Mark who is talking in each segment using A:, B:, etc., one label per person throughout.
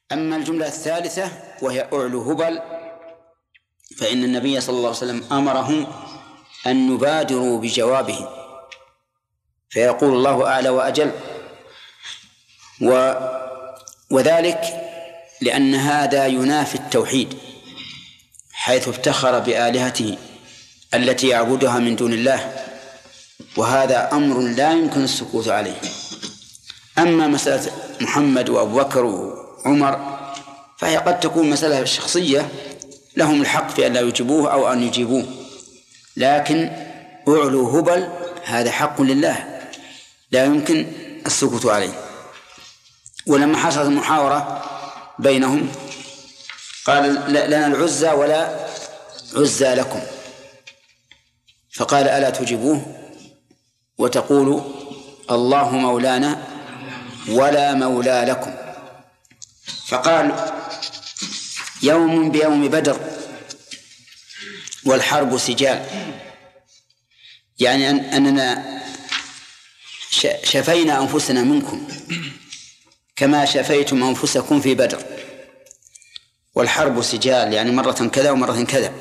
A: أما الجملة الثالثة وهي أعلو هبل، فإن النبي صلى الله عليه وسلم أمرهم أن يبادروا بجوابه، فيقول الله أعلى وأجل، وذلك لأن هذا ينافي التوحيد، حيث افتخر بآلهته التي يعبدها من دون الله، وهذا أمر لا يمكن السكوت عليه. أما مسألة محمد وأبو بكر وعمر فهي قد تكون مسألة شخصية لهم الحق في أن لا يجيبوه أو أن يجيبوه، لكن أعلو هبل هذا حق لله لا يمكن السكوت عليه. ولما حصلت المحاورة بينهم قال لنا العزى ولا عزى لكم، فقال ألا تجيبوه وتقولوا الله مولانا ولا مولى لكم؟ فقال يوم بيوم بدر والحرب سجال، يعني أننا شفينا أنفسنا منكم كما شفيتم أنفسكم في بدر، والحرب سجال يعني مرة كذا ومرة كذا.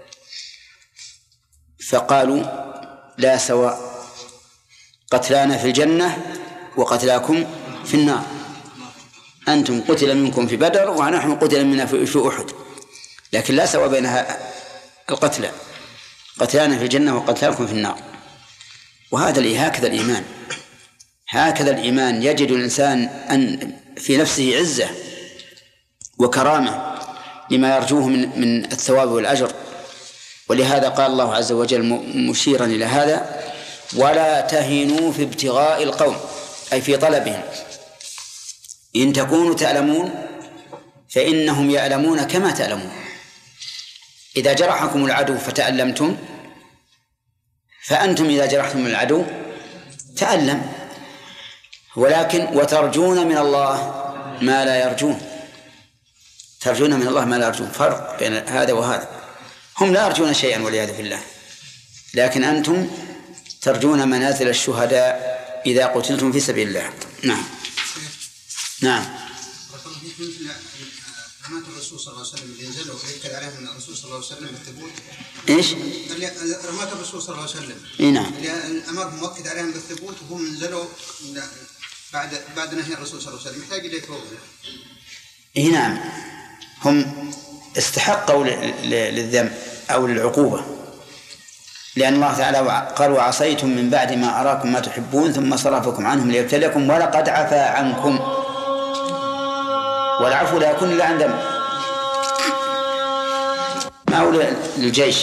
A: فقالوا لا سواء، قتلانا في الجنة وقتلاكم في النار، أنتم قتل منكم في بدر ونحن قتل منا في أحد، لكن لا سواء بين القتلى، قتلانا في الجنة وقتلاكم في النار. وهذا هكذا الإيمان يجد الإنسان أن في نفسه عزة وكرامة لما يرجوه من الثواب والأجر. ولهذا قال الله عز وجل مشيرا إلى هذا ولا تهنوا في ابتغاء القوم، أي في طلبهم، إن تكونوا تعلمون فإنهم يعلمون كما تعلمون. إذا جرحكم العدو فتألمتم فأنتم إذا جرحتم العدو تألم، ولكن وترجون من الله ما لا يرجون، ترجون من الله ما لا يرجون، فرق بين هذا وهذا. هم لا يرجون شيئا والعياذ بالله، لكن أنتم ترجون منازل الشهداء إذا قتلتم في سبيل الله. نعم.
B: رمات الرسول صلى الله عليه وسلم اللي نزلوا ويكد عليهم من الرسول صلى الله عليه وسلم بالثبوت.
A: إيش؟
B: رمات الرسول صلى الله عليه وسلم.
A: نعم.
B: اللي أمرهم مؤكد عليهم بالثبوت وهم نزلوا بعد نهي الرسول صلى الله عليه وسلم، محتاج إليه توبة.
A: نعم، هم استحقوا للذنب أو للعقوبة، لأن الله تعالى قال وعصيتم من بعد ما أراكم ما تحبون ثم صرفكم عنهم ليبتليكم ولقد عفا عنكم، والعفو لا يكون إلا عن ذنب، ما هو للجيش،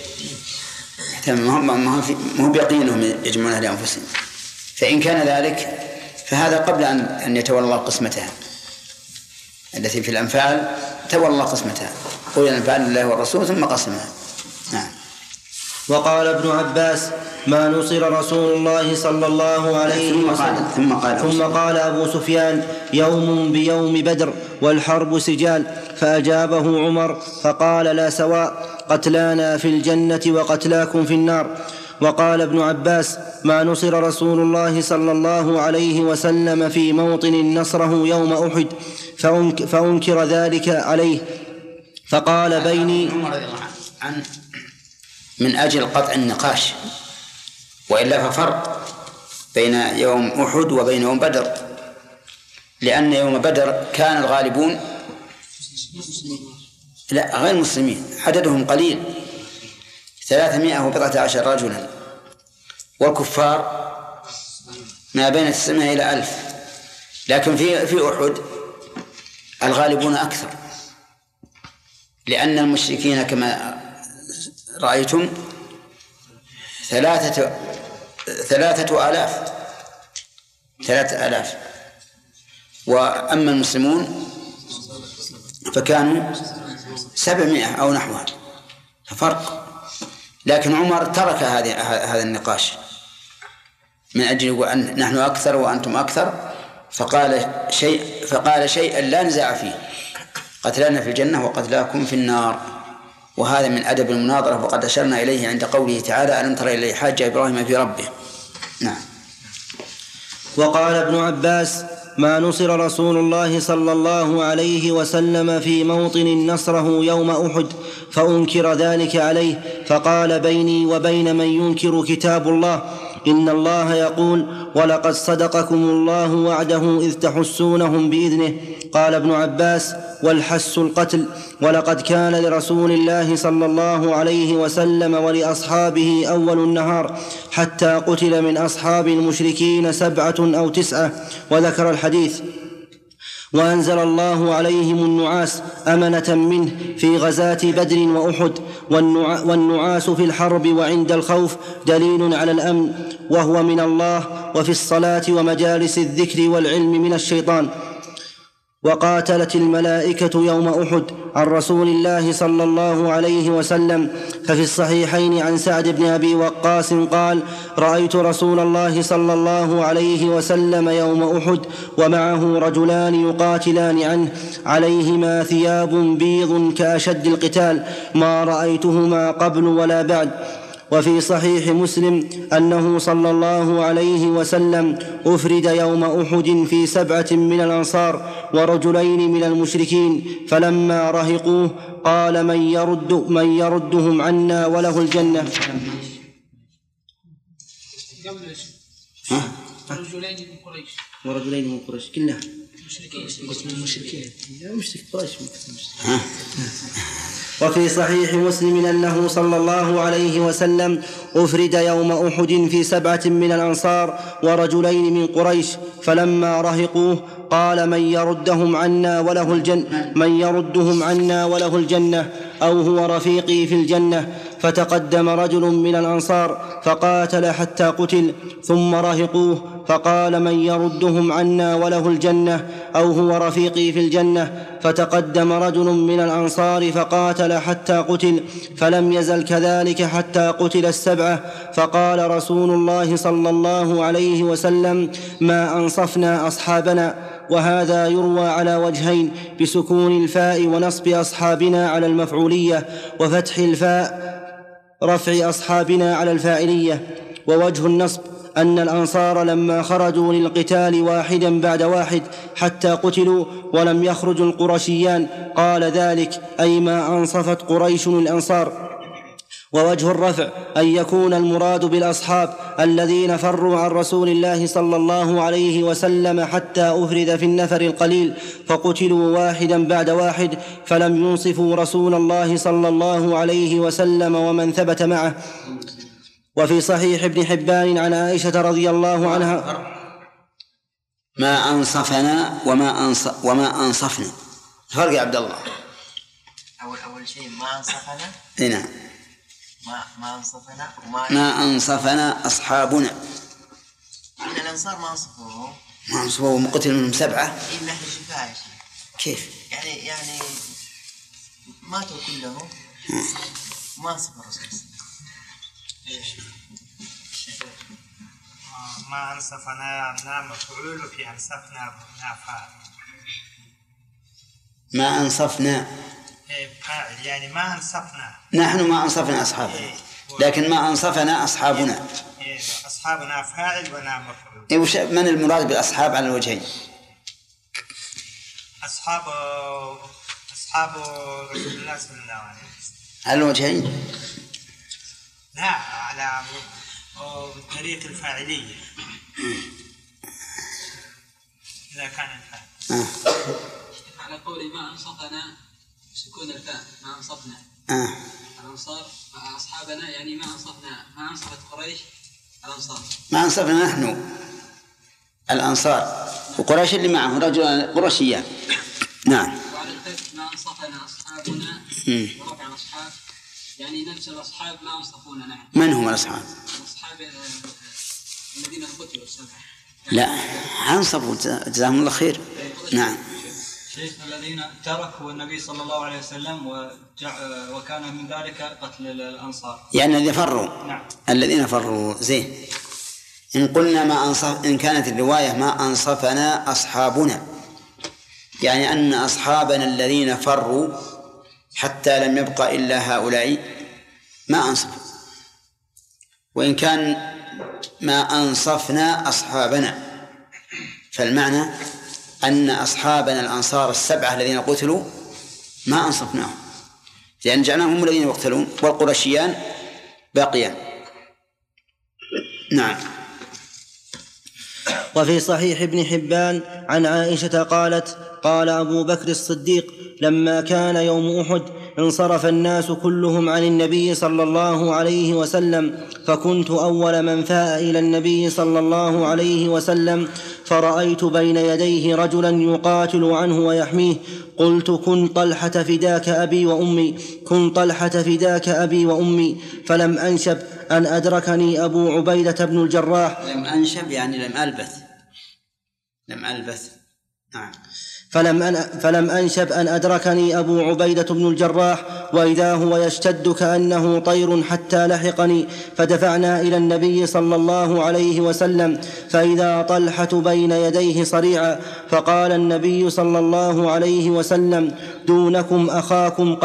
A: ما هو بيقينهم يجمعونها لأنفسهم. فإن كان ذلك فهذا قبل أن يتولى الله قسمتها التي في الأنفال، تولى الله قسمتها، قل الأنفال لله والرسول ثم قسمها. نعم.
C: وقال ابن عباس ما نصر رسول الله صلى الله عليه وسلم ثم قال أبو سفيان يوم بيوم بدر والحرب سجال، فأجابه عمر فقال لا سواء، قتلانا في الجنة وقتلاكم في النار. وقال ابن عباس ما نصر رسول الله صلى الله عليه وسلم في موطن نصره يوم أحد فأنكر ذلك عليه، فقال بيني
A: من أجل قطع النقاش، وإلا ففرق بين يوم أحد وبين يوم بدر، لأن يوم بدر كان الغالبون لا غير مسلمين، عددهم قليل 317 رجلا، والكفار ما بين 900 إلى 1000. لكن في أحد الغالبون أكثر، لأن المشركين كما رأيتم 3000، وأما المسلمون فكانوا 700 أو نحوها، ففرق. لكن عمر ترك هذا النقاش من أجل أن نحن أكثر وأنتم أكثر، فقال شيئا لا نزاع فيه، قتلانا في الجنة وقتلاكم في النار. وهذا من أدب المناظرة، وقد أشرنا إليه عند قوله تعالى ألم تر إلى حاج إبراهيم في ربه. نعم.
C: وقال ابن عباس ما نصر رسول الله صلى الله عليه وسلم في موطن نصره يوم أحد فأنكر ذلك عليه، فقال: بيني وبين من ينكر كتاب الله، إن الله يقول: ولقد صدقكم الله وعده إذ تحسونهم بإذنه. قال ابن عباس: والحس القتل. ولقد كان لرسول الله صلى الله عليه وسلم ولأصحابه أول النهار حتى قتل من أصحاب المشركين 7 أو 9، وذكر الحديث. وأنزل الله عليهم النعاس أمنة منه في غزاة بدر وأحد، والنعاس في الحرب وعند الخوف دليل على الأمن، وهو من الله، وفي الصلاة ومجالس الذكر والعلم من الشيطان. وقاتلت الملائكة يوم أحد عن رسول الله صلى الله عليه وسلم، ففي الصحيحين عن سعد بن أبي وقاص قال: رأيت رسول الله صلى الله عليه وسلم يوم أحد ومعه رجلان يقاتلان عنه عليهما ثياب بيض كأشد القتال، ما رأيتهما قبل ولا بعد. وفي صحيح مسلم أنه صلى الله عليه وسلم أفرد يوم أحد في 7 من الأنصار ورجلين من المشركين، فلما رهقوه قال: من يردهم عنا وله الجنة. ورجلين من قريش كلها مشركين قريش. وفي صحيح مسلم أنه صلى الله عليه وسلم أفرد يوم أحد في 7 من الأنصار ورجلين من قريش، فلما رهقوه قال: من يردهم عنا وله الجنة أو هو رفيقي في الجنة. فتقدم رجل من الأنصار فقاتل حتى قتل، ثم رهقوه فقال: من يردهم عنا وله الجنة أو هو رفيقي في الجنة. فتقدم رجل من الأنصار فقاتل حتى قتل، فلم يزل كذلك حتى قتل 7. فقال رسول الله صلى الله عليه وسلم: ما أنصفنا أصحابنا. وهذا يروى على وجهين: بسكون الفاء ونصب أصحابنا على المفعولية، وفتح الفاء رفع أصحابنا على الفاعلية. ووجه النصب أن الأنصار لما خرجوا للقتال واحدا بعد واحد حتى قتلوا ولم يخرج القرشيان قال ذلك، أي ما أنصفت قريش الأنصار. ووجه الرفع أن يكون المراد بالأصحاب الذين فروا عن رسول الله صلى الله عليه وسلم حتى أفرد في النفر القليل فقتلوا واحدا بعد واحد، فلم ينصفوا رسول الله صلى الله عليه وسلم ومن ثبت معه. وفي صحيح ابن حبان عن عائشة رضي الله عنها:
A: ما أنصفنا وما أنصفنا. فرق يا عبد الله.
D: أول شيء ما أنصفنا.
A: هنا
D: ما أنصفنا
A: ما أنصفنا أصحابنا.
D: إن الأنصار ما
A: أنصفوهم قتل منهم 7.
D: إلا الشفاء.
A: كيف؟
D: يعني ماتوا كلهم ما أنصف الرسول.
E: ما أنصفنا مفعول في أنصفنا فاعل.
A: ما أنصفنا
E: فاعل، يعني ما أنصفنا.
A: نحن ما أنصفنا أصحابنا، لكن ما أنصفنا أصحابنا.
E: أصحابنا فاعل ونا مفعول.
A: من المراد بالأصحاب على الوجهين؟
E: أصحاب رسول الله صلى الله عليه وسلم
A: على الوجهين.
E: لا، على طريق الفاعلية إذا كان الفاعل.
F: على قول ما أنصفنا سكون الفاء ما أنصفنا. الأنصار أصحابنا يعني ما أنصفت قريش الأنصار.
A: ما أنصفنا نحن الأنصار وقريش اللي معه رجل قرشيان. نعم.
F: وعلى الفتح ما أنصفنا أصحابنا ورفع الأصحاب يعني نفس الأصحاب ما أنصفونا نحن.
A: من هم الأصحاب؟
F: الأصحاب الذين قتلوا 7.
A: لا، أنصفوا جزاهم الله خير. نعم.
G: شيخ الذين تركوا النبي صلى الله عليه وسلم وكان من ذلك قتل الأنصار،
A: يعني الذين فروا.
G: نعم.
A: الذين فروا. زين. إن قلنا إن كانت الرواية ما أنصفنا أصحابنا، يعني أن أصحابنا الذين فروا حتى لم يبقى إلا هؤلاء ما أنصفوا. وإن كان ما أنصفنا أصحابنا فالمعنى أن أصحابنا الأنصار 7 الذين قتلوا ما أنصفناهم، لأن جعلناهم هم الذين يقتلون والقرشيان باقيان. نعم.
C: وفي صحيح ابن حبان عن عائشة قالت: قال أبو بكر الصديق: لما كان يوم أحد انصرف الناس كلهم عن النبي صلى الله عليه وسلم، فكنت أول من فاء إلى النبي صلى الله عليه وسلم، فرأيت بين يديه رجلا يقاتل عنه ويحميه، قلت: كن طلحة فداك أبي وأمي، كن طلحة فداك أبي وأمي. فلم أنشب أن أدركني أبو عبيدة بن الجراح.
A: لم أنشب يعني لم ألبث. نعم.
C: فلم أنشب أن أدركني أبو عبيدة بن الجراح وإذا هو يشتد كأنه طير حتى لحقني، فدفعنا إلى النبي صلى الله عليه وسلم، فإذا طلحة بين يديه صريعا، فقال النبي صلى الله عليه وسلم: دونكم أخاكم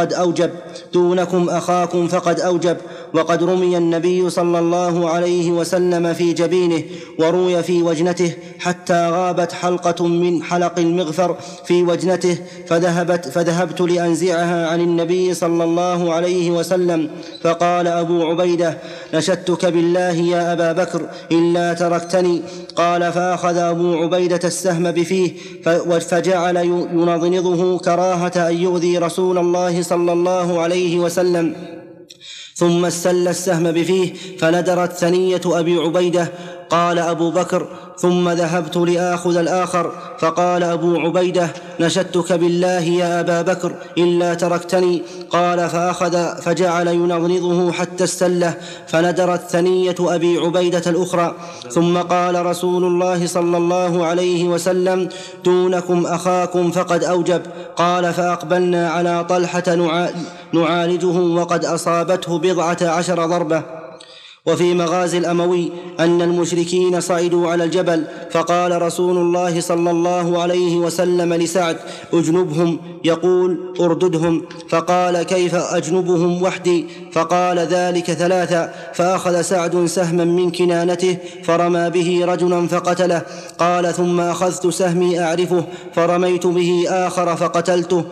C: فقد أوجب. وقد رمي النبي صلى الله عليه وسلم في جبينه وروي في وجنته حتى غابت حلقة من حلق المغفر في وجنته، فذهبت لأنزعها عن النبي صلى الله عليه وسلم، فقال أبو عبيدة: نشدتك بالله يا أبا بكر إلا تركتني. قال: فأخذ أبو عبيدة السهم بفيه فجعل ينضنضه كراهة أن يؤذي رسول الله صلى الله عليه وسلم، ثم استل السهم بفيه فندرت ثنية أبي عبيدة. قال أبو بكر: ثم ذهبت لآخذ الآخر، فقال أبو عبيدة: نشدتك بالله يا أبا بكر إلا تركتني. قال: فأخذ فجعل ينضنضه حتى استله فندرت ثنية أبي عبيدة الأخرى. ثم قال رسول الله صلى الله عليه وسلم: دونكم أخاكم فقد أوجب. قال: فأقبلنا على طلحة نعالجه وقد أصابته 14 ضربة. وفي مغازي الأموي أن المشركين صعدوا على الجبل، فقال رسول الله صلى الله عليه وسلم لسعد: اجنبهم، يقول: ارددهم. فقال: كيف أجنبهم وحدي؟ فقال: ذلك 3. فأخذ سعد سهما من كنانته فرمى به رجلا فقتله. قال: ثم أخذت سهمي أعرفه فرميت به آخر فقتلته،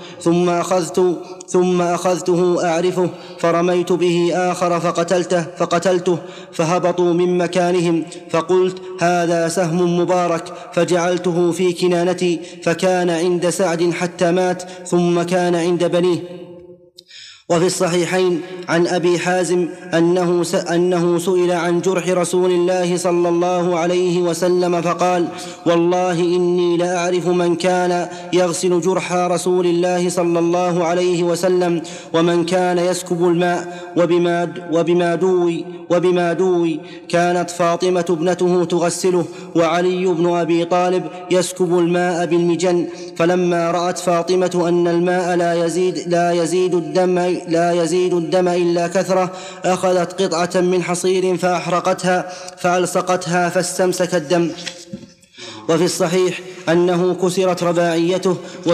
C: ثم أخذته أعرفه فرميت به آخر فقتلته، فهبطوا من مكانهم، فقلت: هذا سهم مبارك، فجعلته في كنانتي، فكان عند سعد حتى مات، ثم كان عند بنيه. وفي الصحيحين عن أبي حازم أنه سئل عن جرح رسول الله صلى الله عليه وسلم فقال: والله إني لأعرف من كان يغسل جرح رسول الله صلى الله عليه وسلم، ومن كان يسكب الماء، وبما دوي كانت فاطمة ابنته تغسله، وعلي بن أبي طالب يسكب الماء بالمجن. فلما رأت فاطمة أن الماء لا يزيد الدم إلا كثرة، أخذت قطعة من حصير فأحرقتها فألصقتها فاستمسك الدم. وفي الصحيح أنه كسرت رباعيته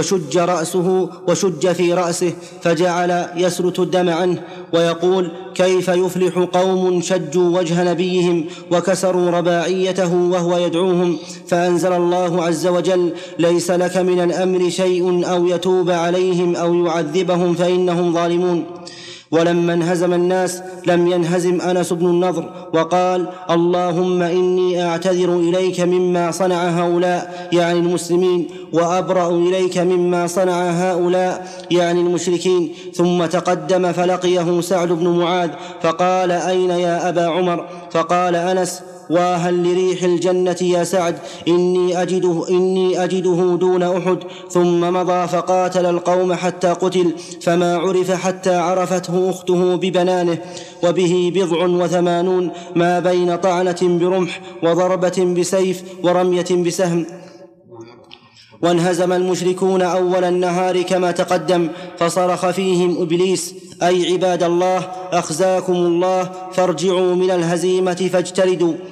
C: وشج في رأسه، فجعل يسرت الدم عنه ويقول: كيف يفلح قوم شجوا وجه نبيهم وكسروا رباعيته وهو يدعوهم؟ فأنزل الله عز وجل: ليس لك من الأمر شيء أو يتوب عليهم أو يعذبهم فإنهم ظالمون. ولما انهزم الناس لم ينهزم أنس بن النضر وقال: اللهم إني أعتذر إليك مما صنع هؤلاء، يعني المسلمين، وأبرأ إليك مما صنع هؤلاء، يعني المشركين. ثم تقدم فلقيه سعد بن معاذ فقال: أين يا أبا عمر؟ فقال أنس: واهل لريح الجنة يا سعد، إني أجده دون أحد. ثم مضى فقاتل القوم حتى قتل، فما عرف حتى عرفته أخته ببنانه، وبه 87 ما بين طعنة برمح وضربة بسيف ورمية بسهم. وانهزم المشركون أول النهار كما تقدم، فصرخ فيهم إبليس: أي عباد الله، أخزاكم الله، فارجعوا من الهزيمة فاجتردوا.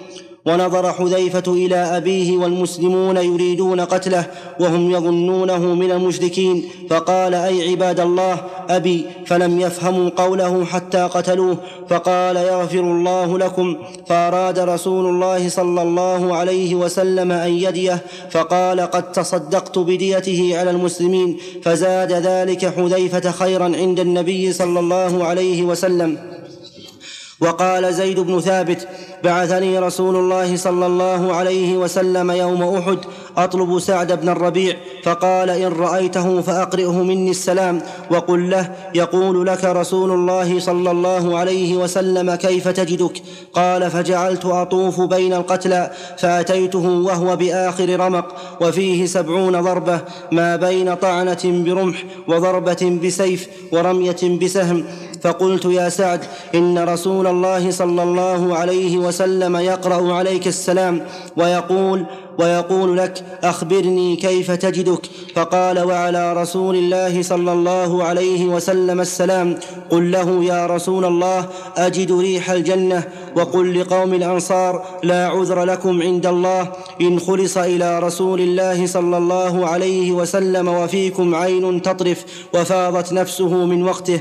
C: ونظر حذيفة إلى أبيه والمسلمون يريدون قتله وهم يظنونه من المشركين، فقال: أي عباد الله، أبي، فلم يفهموا قوله حتى قتلوه، فقال: يغفر الله لكم. فأراد رسول الله صلى الله عليه وسلم أن يديه، فقال: قد تصدقت بديته على المسلمين. فزاد ذلك حذيفة خيرا عند النبي صلى الله عليه وسلم. وقال زيد بن ثابت: بعثني رسول الله صلى الله عليه وسلم يوم أحد أطلب سعد بن الربيع، فقال: إن رأيته فأقرئه مني السلام وقل له يقول لك رسول الله صلى الله عليه وسلم كيف تجدك؟ قال: فجعلت أطوف بين القتلى فأتيته وهو بآخر رمق وفيه 70 ضربة، ما بين طعنة برمح وضربة بسيف ورمية بسهم. فقلت: يا سعد، إن رسول الله صلى الله عليه وسلم يقرأ عليك السلام ويقول لك: أخبرني كيف تجدك؟ فقال: وعلى رسول الله صلى الله عليه وسلم السلام. قل له: يا رسول الله، أجد ريح الجنة. وقل لقوم الأنصار: لا عذر لكم عند الله إن خلص إلى رسول الله صلى الله عليه وسلم وفيكم عين تطرف وفاضت نفسه من وقته.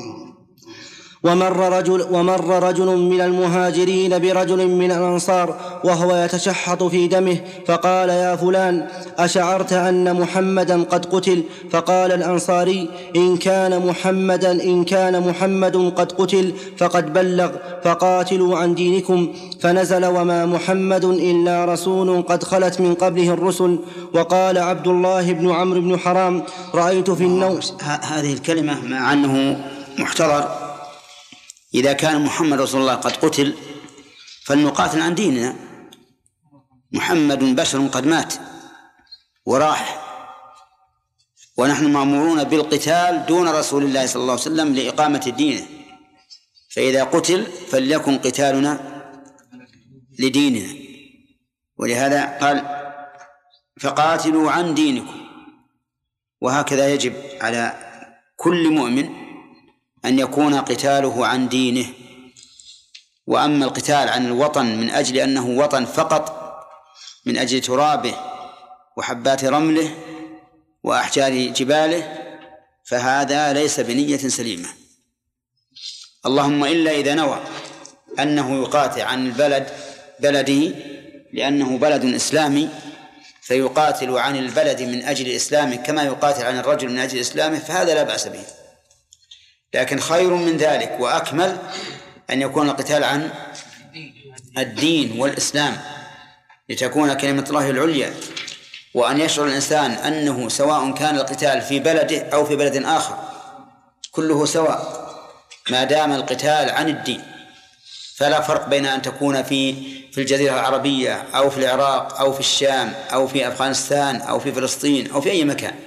C: ومر رجل من المهاجرين برجل من الأنصار وهو يتشحط في دمه، فقال: يا فلان، أشعرت أن محمدا قد قتل؟ فقال الأنصاري: إن كان محمد قد قتل فقد بلغ، فقاتلوا عن دينكم. فنزل: وما محمد إلا رسول قد خلت من قبله الرسل. وقال عبد الله بن عمرو بن حرام: رأيت في النوم.
A: هذه الكلمة مع أنه محتضر، إذا كان محمد رسول الله قد قتل فلنقاتل عن ديننا. محمد بشر قد مات وراح، ونحن مأمورون بالقتال دون رسول الله صلى الله عليه وسلم لإقامة دينه، فإذا قتل فليكن قتالنا لديننا. ولهذا قال: فقاتلوا عن دينكم. وهكذا يجب على كل مؤمن أن يكون قتاله عن دينه. وأما القتال عن الوطن من أجل أنه وطن فقط، من أجل ترابه وحبات رمله وأحجار جباله، فهذا ليس بنية سليمة. اللهم إلا إذا نوى أنه يقاتل عن بلده لأنه بلد إسلامي، فيقاتل عن البلد من أجل إسلامه كما يقاتل عن الرجل من أجل إسلامه، فهذا لا بأس به. لكن خير من ذلك وأكمل أن يكون القتال عن الدين والإسلام لتكون كلمة الله العليا، وأن يشعر الإنسان أنه سواء كان القتال في بلده أو في بلد آخر كله سواء ما دام القتال عن الدين. فلا فرق بين أن تكون في الجزيرة العربية أو في العراق أو في الشام أو في أفغانستان أو في فلسطين أو في أي مكان.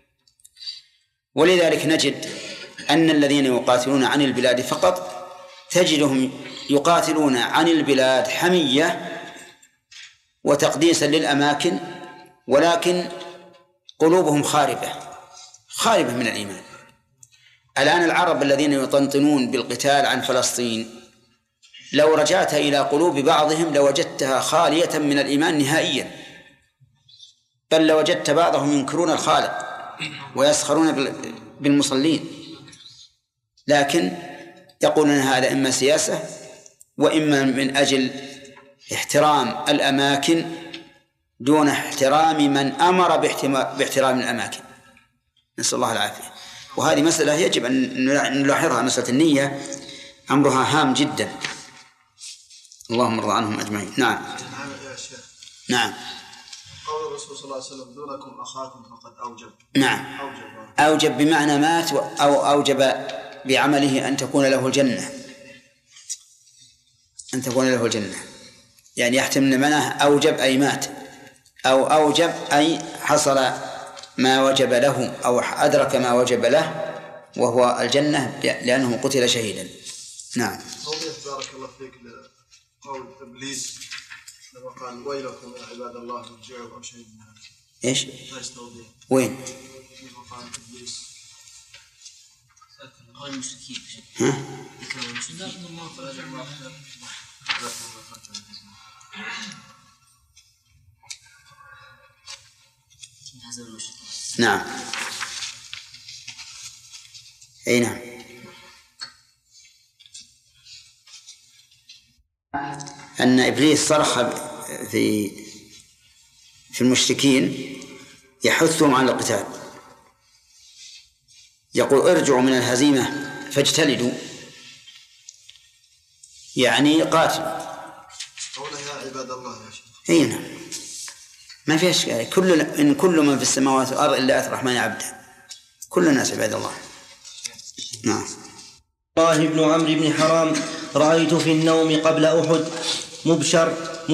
A: ولذلك نجد أن الذين يقاتلون عن البلاد فقط تجدهم يقاتلون عن البلاد حمية وتقديسا للأماكن، ولكن قلوبهم خاربة من الإيمان. الآن العرب الذين يطنطنون بالقتال عن فلسطين لو رجعت إلى قلوب بعضهم لوجدتها خالية من الإيمان نهائيا، بل لوجدت بعضهم ينكرون الخالق ويسخرون بالمصلين، لكن يقولون هذا إما سياسة وإما من أجل احترام الأماكن دون احترام من أمر باحترام الأماكن. نسأل الله العافية. وهذه مسألة يجب أن نلاحظها، مسألة النية أمرها هام جدا. اللهم ارضى عنهم أجمعين. نعم. نعم.
H: قول الرسول صلى الله عليه وسلم: دونكم أخاكم فقد أوجب.
A: نعم. أوجب بمعنى مات، أو أوجب بعمله أن تكون له الجنة، أن تكون له الجنة، يعني يحتمل معناه أوجب أي مات، أو أوجب أي حصل ما وجب له أو أدرك ما وجب له وهو الجنة لأنه قتل شهيدا. نعم.
H: بارك الله فيك قول إبليس لما قال: ويلكم يا عباد الله ارجعوا أو شيء من هذا.
A: إيش؟ وين؟
H: قال إبليس
D: قال المشركين.
A: نعم. أي نعم. أن إبليس صرخ في المشركين يحثهم على القتال، يقول ارجعوا من الهزيمة فاجتلدوا، يعني قاتلوا.
H: قوله يا عباد الله يا شيخ.
A: أي نعم، ما في أشكال. كل من في السماوات والأرض إلا آتي الرحمن عبدا، كل الناس عباد الله. نعم.
C: الله بن عمرو بن حرام رأيت في النوم قبل أحد مبشر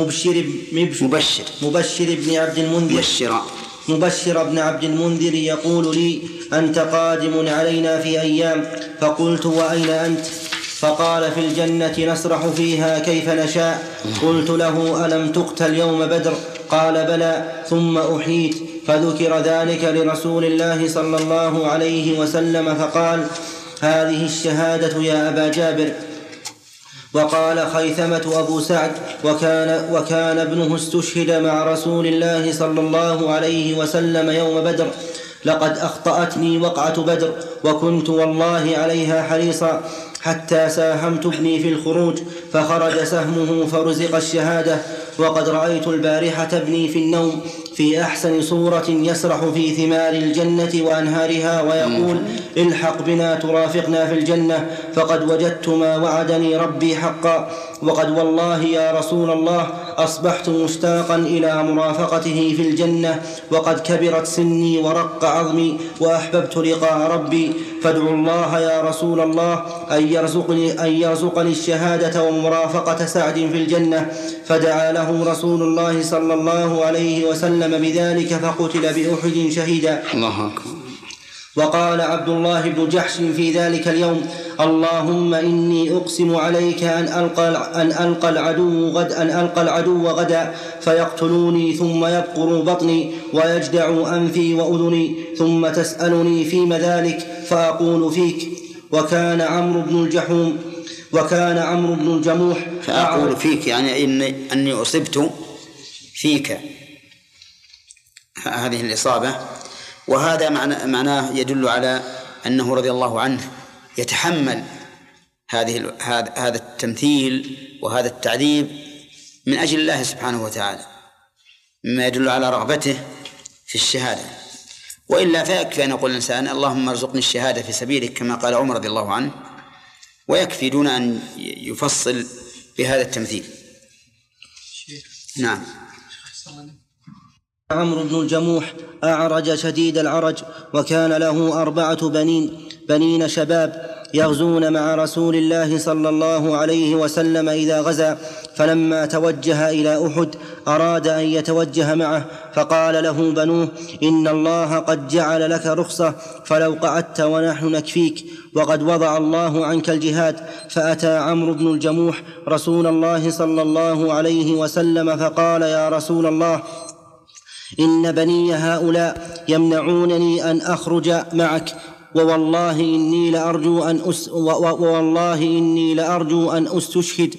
C: بن عبد المنذر يقول لي أنت قادم علينا في أيام، فقلت وأين أنت؟ فقال في الجنة نسرح فيها كيف نشاء. قلت له ألم تقتل يوم بدر؟ قال بلى، ثم أحييت. فذكر ذلك لرسول الله صلى الله عليه وسلم فقال هذه الشهادة يا أبا جابر. وقال خيثمة أبو سعد وكان ابنه استشهد مع رسول الله صلى الله عليه وسلم يوم بدر لقد أخطأتني وقعة بدر وكنت والله عليها حريصا حتى ساهمت ابني في الخروج فخرج سهمه فرزق الشهادة. وقد رأيت البارحة ابني في النوم في أحسن صورة يسرح في ثمار الجنة وأنهارها ويقول الحق بنا ترافقنا في الجنة فقد وجدت ما وعدني ربي حقا. وقد والله يا رسول الله أصبحت مشتاقا إلى مرافقته في الجنة وقد كبرت سني ورق عظمي وأحببت لقاء ربي، فادعوا الله يا رسول الله أن يرزقني الشهادة ومرافقة سعد في الجنة. فدعا له رسول الله صلى الله عليه وسلم بذلك فقتل بأحد شهيدا. الله أكبر. وقال عبد الله بن جحش في ذلك اليوم اللهم إني أقسم عليك أن ألقى العدو غدا فيقتلوني ثم يبقر بطني ويجدع أنفي وأذني ثم تسألني فيما ذلك فأقول فيك. وكان عمرو بن الجموح
A: فأقول فيك يعني أني أصبت فيك، هذه الإصابة. وهذا معناه يدل على أنه رضي الله عنه يتحمل هذا التمثيل وهذا التعذيب من أجل الله سبحانه وتعالى، مما يدل على رغبته في الشهادة. وإلا فيكفي أن يقول الإنسان اللهم ارزقني الشهادة في سبيلك كما قال عمر رضي الله عنه، ويكفي دون أن يفصل بهذا التمثيل. نعم.
C: عمرو بن الجموح أعرج شديد العرج وكان له 4 بنين شباب يغزون مع رسول الله صلى الله عليه وسلم إذا غزا، فلما توجه إلى أحد أراد أن يتوجه معه فقال له بنوه إن الله قد جعل لك رخصة فلو قعدت ونحن نكفيك وقد وضع الله عنك الجهاد. فأتى عمرو بن الجموح رسول الله صلى الله عليه وسلم فقال يا رسول الله إن بني هؤلاء يمنعونني أن أخرج معك ووالله إني لأرجو أن أستشهد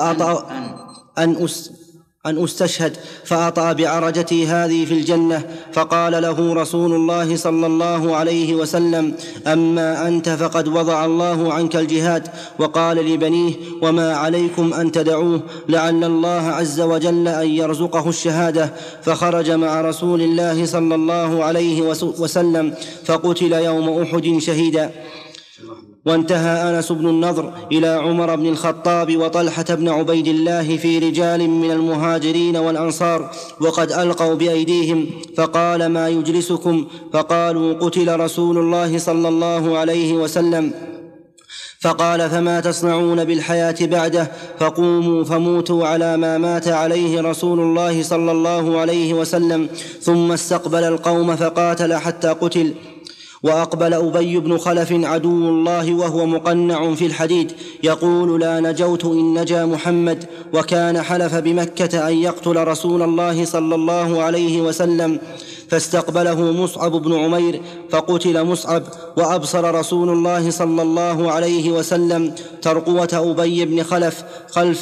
C: أن أستشهد فأطأ بعرجتي هذه في الجنة. فقال له رسول الله صلى الله عليه وسلم أما أنت فقد وضع الله عنك الجهاد. وقال لبنيه وما عليكم أن تدعوه لعل الله عز وجل أن يرزقه الشهادة. فخرج مع رسول الله صلى الله عليه وسلم فقتل يوم أحد شهيدا. وانتهى أنس بن النضر إلى عمر بن الخطاب وطلحة بن عبيد الله في رجال من المهاجرين والأنصار وقد ألقوا بأيديهم فقال ما يجلسكم؟ فقالوا قتل رسول الله صلى الله عليه وسلم. فقال فما تصنعون بالحياة بعده؟ فقوموا فموتوا على ما مات عليه رسول الله صلى الله عليه وسلم. ثم استقبل القوم فقاتل حتى قتل. وأقبل أبي بن خلف عدو الله وهو مقنع في الحديد يقول لا نجوت إن نجا محمد، وكان حلف بمكة أن يقتل رسول الله صلى الله عليه وسلم. فاستقبله مصعب بن عمير فقتل مصعب. وأبصر رسول الله صلى الله عليه وسلم ترقوة أبي بن خلف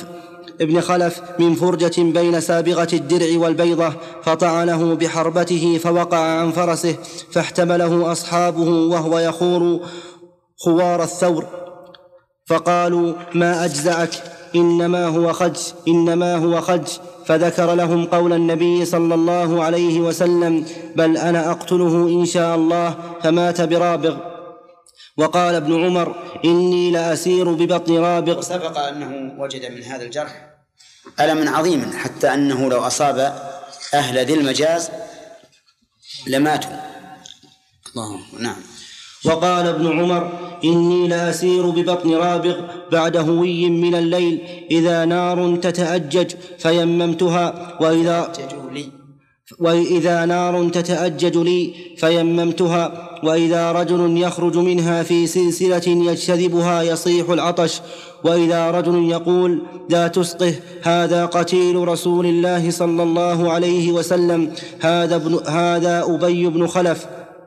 C: ابن خلف من فرجة بين سابغة الدرع والبيضة فطعنه بحربته فوقع عن فرسه فاحتمله أصحابه وهو يخور خوار الثور فقالوا ما أجزعك إنما هو خج فذكر لهم قول النبي صلى الله عليه وسلم بل أنا أقتله إن شاء الله فمات برابغ. وقال ابن عمر إني لأسير ببطن رابغ.
A: وسبق أنه وجد من هذا الجرح ألما عظيما حتى أنه لو أصاب أهل ذي المجاز لماتوا. نعم.
C: وقال ابن عمر إني لأسير ببطن رابغ بعد هوي من الليل إذا نار تتأجج فيممتها وإذا نار تتأجج لي فيممتها وإذا رجل يخرج منها في سلسلة يجتذبها يصيح العطش وإذا رجل يقول لا تسقه هذا قتيل رسول الله صلى الله عليه وسلم هذا أبي بن خلف.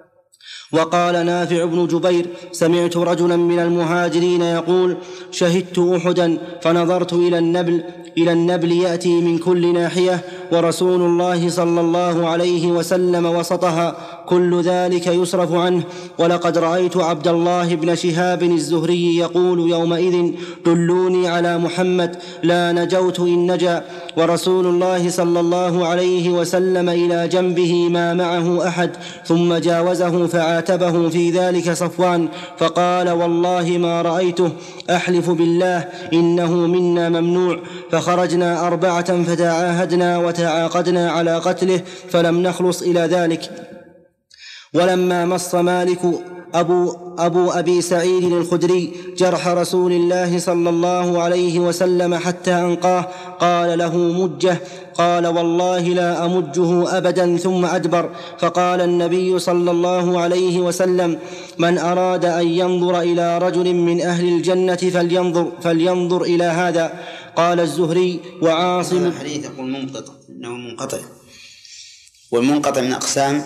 C: وقال نافع بن جبير سمعت رجلا من المهاجرين يقول شهدت أحدا فنظرت إلى النبل يأتي من كل ناحية ورسول الله صلى الله عليه وسلم وسطها كل ذلك يصرف عنه. ولقد رأيت عبد الله بن شهاب الزهري يقول يومئذ دلوني على محمد لا نجوت إن نجا ورسول الله صلى الله عليه وسلم إلى جنبه ما معه أحد ثم جاوزه فعاتبه في ذلك صفوان فقال والله ما رأيته أحلف بالله إنه منا ممنوع. فخرجنا 4 فتعاهدنا وتعاقدنا على قتله فلم نخلص إلى ذلك. ولما مص مالك أبو أبي سعيد الخدري جرح رسول الله صلى الله عليه وسلم حتى أنقاه قال له مجه قال والله لا أمجه أبدا ثم أدبر. فقال النبي صلى الله عليه وسلم من أراد أن ينظر إلى رجل من أهل الجنة فلينظر إلى هذا. قال الزهري وعاصم
A: الحديث يقول منقطع إنه منقطع والمنقطع من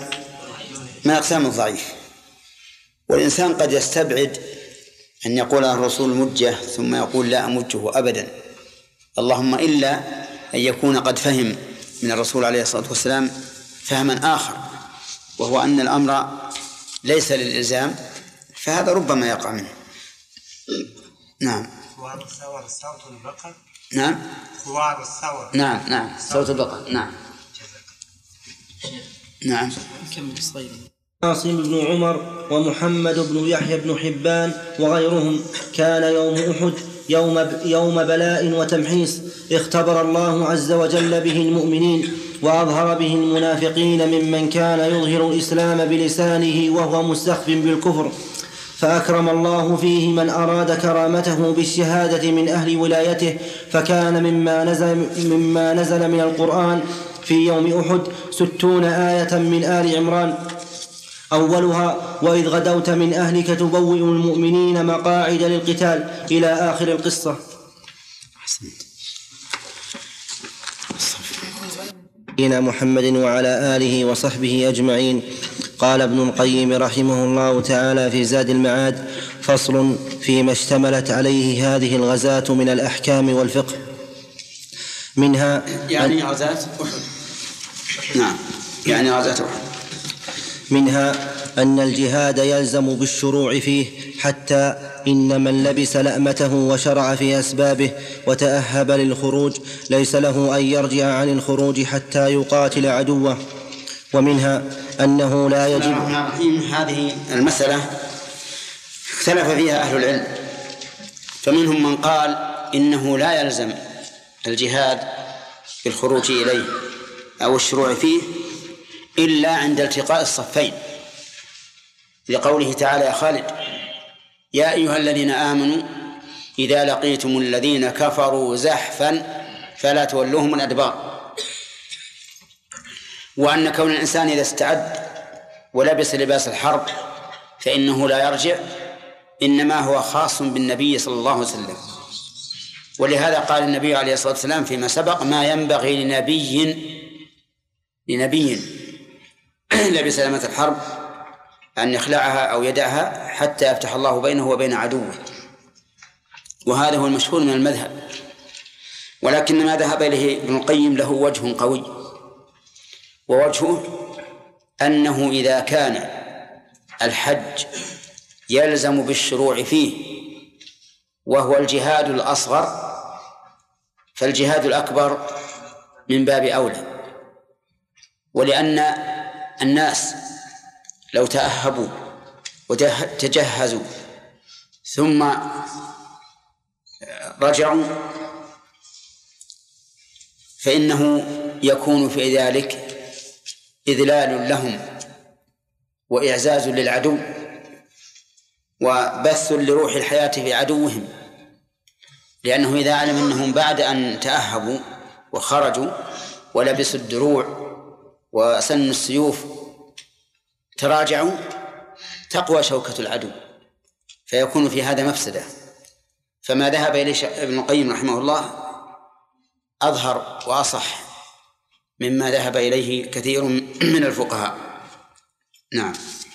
A: أقسام الضعيف. والإنسان قد يستبعد أن يقول الرسول مجه ثم يقول لا أمجه أبدا اللهم إلا أن يكون قد فهم من الرسول عليه الصلاة والسلام فهما آخر وهو أن الأمر ليس للإلزام فهذا ربما يقع منه. نعم.
E: خوار الثور صوت البقر.
A: نعم.
E: خوار الثور.
A: نعم صوت البقر. نعم.
C: عاصم بن عمر ومحمد بن يحيى بن حبان وغيرهم كان يوم أحد يوم بلاء وتمحيص اختبر الله عز وجل به المؤمنين وأظهر به المنافقين ممن كان يظهر الإسلام بلسانه وهو مستخف بالكفر فأكرم الله فيه من أراد كرامته بالشهادة من أهل ولايته فكان مما نزل من القرآن في يوم أحد 60 آية من آل عمران أولها وإذ غدوت من أهلك تبوئ المؤمنين مقاعد للقتال إلى آخر القصة. محمد وعلى آله وصحبه أجمعين. قال ابن القيم رحمه الله تعالى في زاد المعاد فصل فيما اشتملت عليه هذه الغزاة من الأحكام والفقه. منها
A: يعني غزاة أحد. نعم يعني غزاة أحد.
C: منها أن الجهاد يلزم بالشروع فيه حتى إن من لبس لأمته وشرع في أسبابه وتأهب للخروج ليس له أن يرجع عن الخروج حتى يقاتل عدوه. ومنها أنه لا يجب.
A: هذه المسألة اختلف فيها أهل العلم فمنهم من قال إنه لا يلزم الجهاد بالخروج إليه أو الشروع فيه إلا عند التقاء الصفين لقوله تعالى يا خالد يا أيها الذين آمنوا إذا لقيتم الذين كفروا زحفا فلا تولوهم الأدبار. وأن كون الإنسان إذا استعد ولبس لباس الحرب فإنه لا يرجع إنما هو خاص بالنبي صلى الله عليه وسلم. ولهذا قال النبي عليه الصلاة والسلام فيما سبق ما ينبغي لنبي لبس لباس الحرب أن يخلعها أو يدعها حتى يفتح الله بينه وبين عدوه. وهذا هو المشهور من المذهب. ولكن ما ذهب إليه ابن القيم له وجه قوي، ووجهه أنه إذا كان الحج يلزم بالشروع فيه وهو الجهاد الأصغر فالجهاد الأكبر من باب أولى، ولأن الناس لو تأهبوا وتجهزوا ثم رجعوا فإنه يكون في ذلك إذلال لهم وإعزاز للعدو وبث لروح الحياة في عدوهم، لأنه إذا علم أنهم بعد أن تأهبوا وخرجوا ولبسوا الدروع وسنوا السيوف تراجعوا تقوى شوكة العدو، فيكون في هذا مفسدة. فما ذهب إليه ابن القيم رحمه الله أظهر وأصح مما ذهب إليه كثير من الفقهاء. نعم.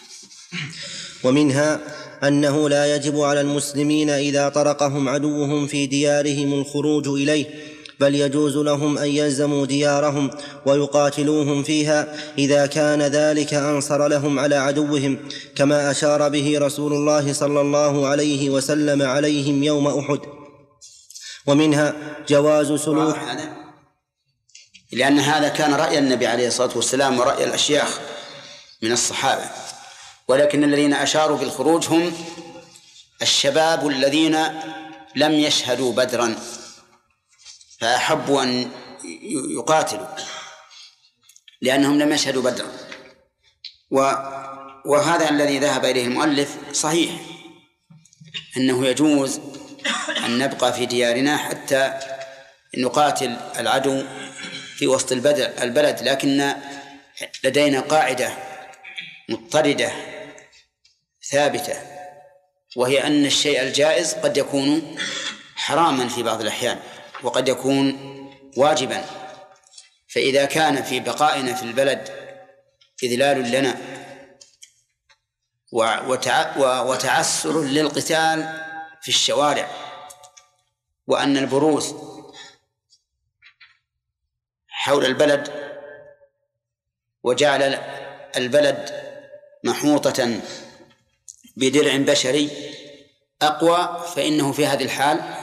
C: ومنها أنه لا يجب على المسلمين إذا طرقهم عدوهم في ديارهم الخروج إليه، بل يجوز لهم أن يلزموا ديارهم ويقاتلوهم فيها إذا كان ذلك أنصر لهم على عدوهم، كما أشار به رسول الله صلى الله عليه وسلم عليهم يوم أحد. ومنها جواز سلوك،
A: لأن هذا كان رأي النبي عليه الصلاة والسلام ورأي الأشياخ من الصحابة، ولكن الذين أشاروا بالخروج هم الشباب الذين لم يشهدوا بدرا فأحبوا أن يقاتلوا لأنهم لم يشهدوا بدرا. وهذا الذي ذهب إليه المؤلف صحيح، أنه يجوز أن نبقى في ديارنا حتى نقاتل العدو في وسط البلد، لكن لدينا قاعدة مضطردة ثابتة، وهي أن الشيء الجائز قد يكون حراما في بعض الأحيان وقد يكون واجبا. فإذا كان في بقائنا في البلد إذلال لنا وتعسر للقتال في الشوارع، وأن البروز حول البلد وجعل البلد محوطة بدرع بشري أقوى، فإنه في هذه الحال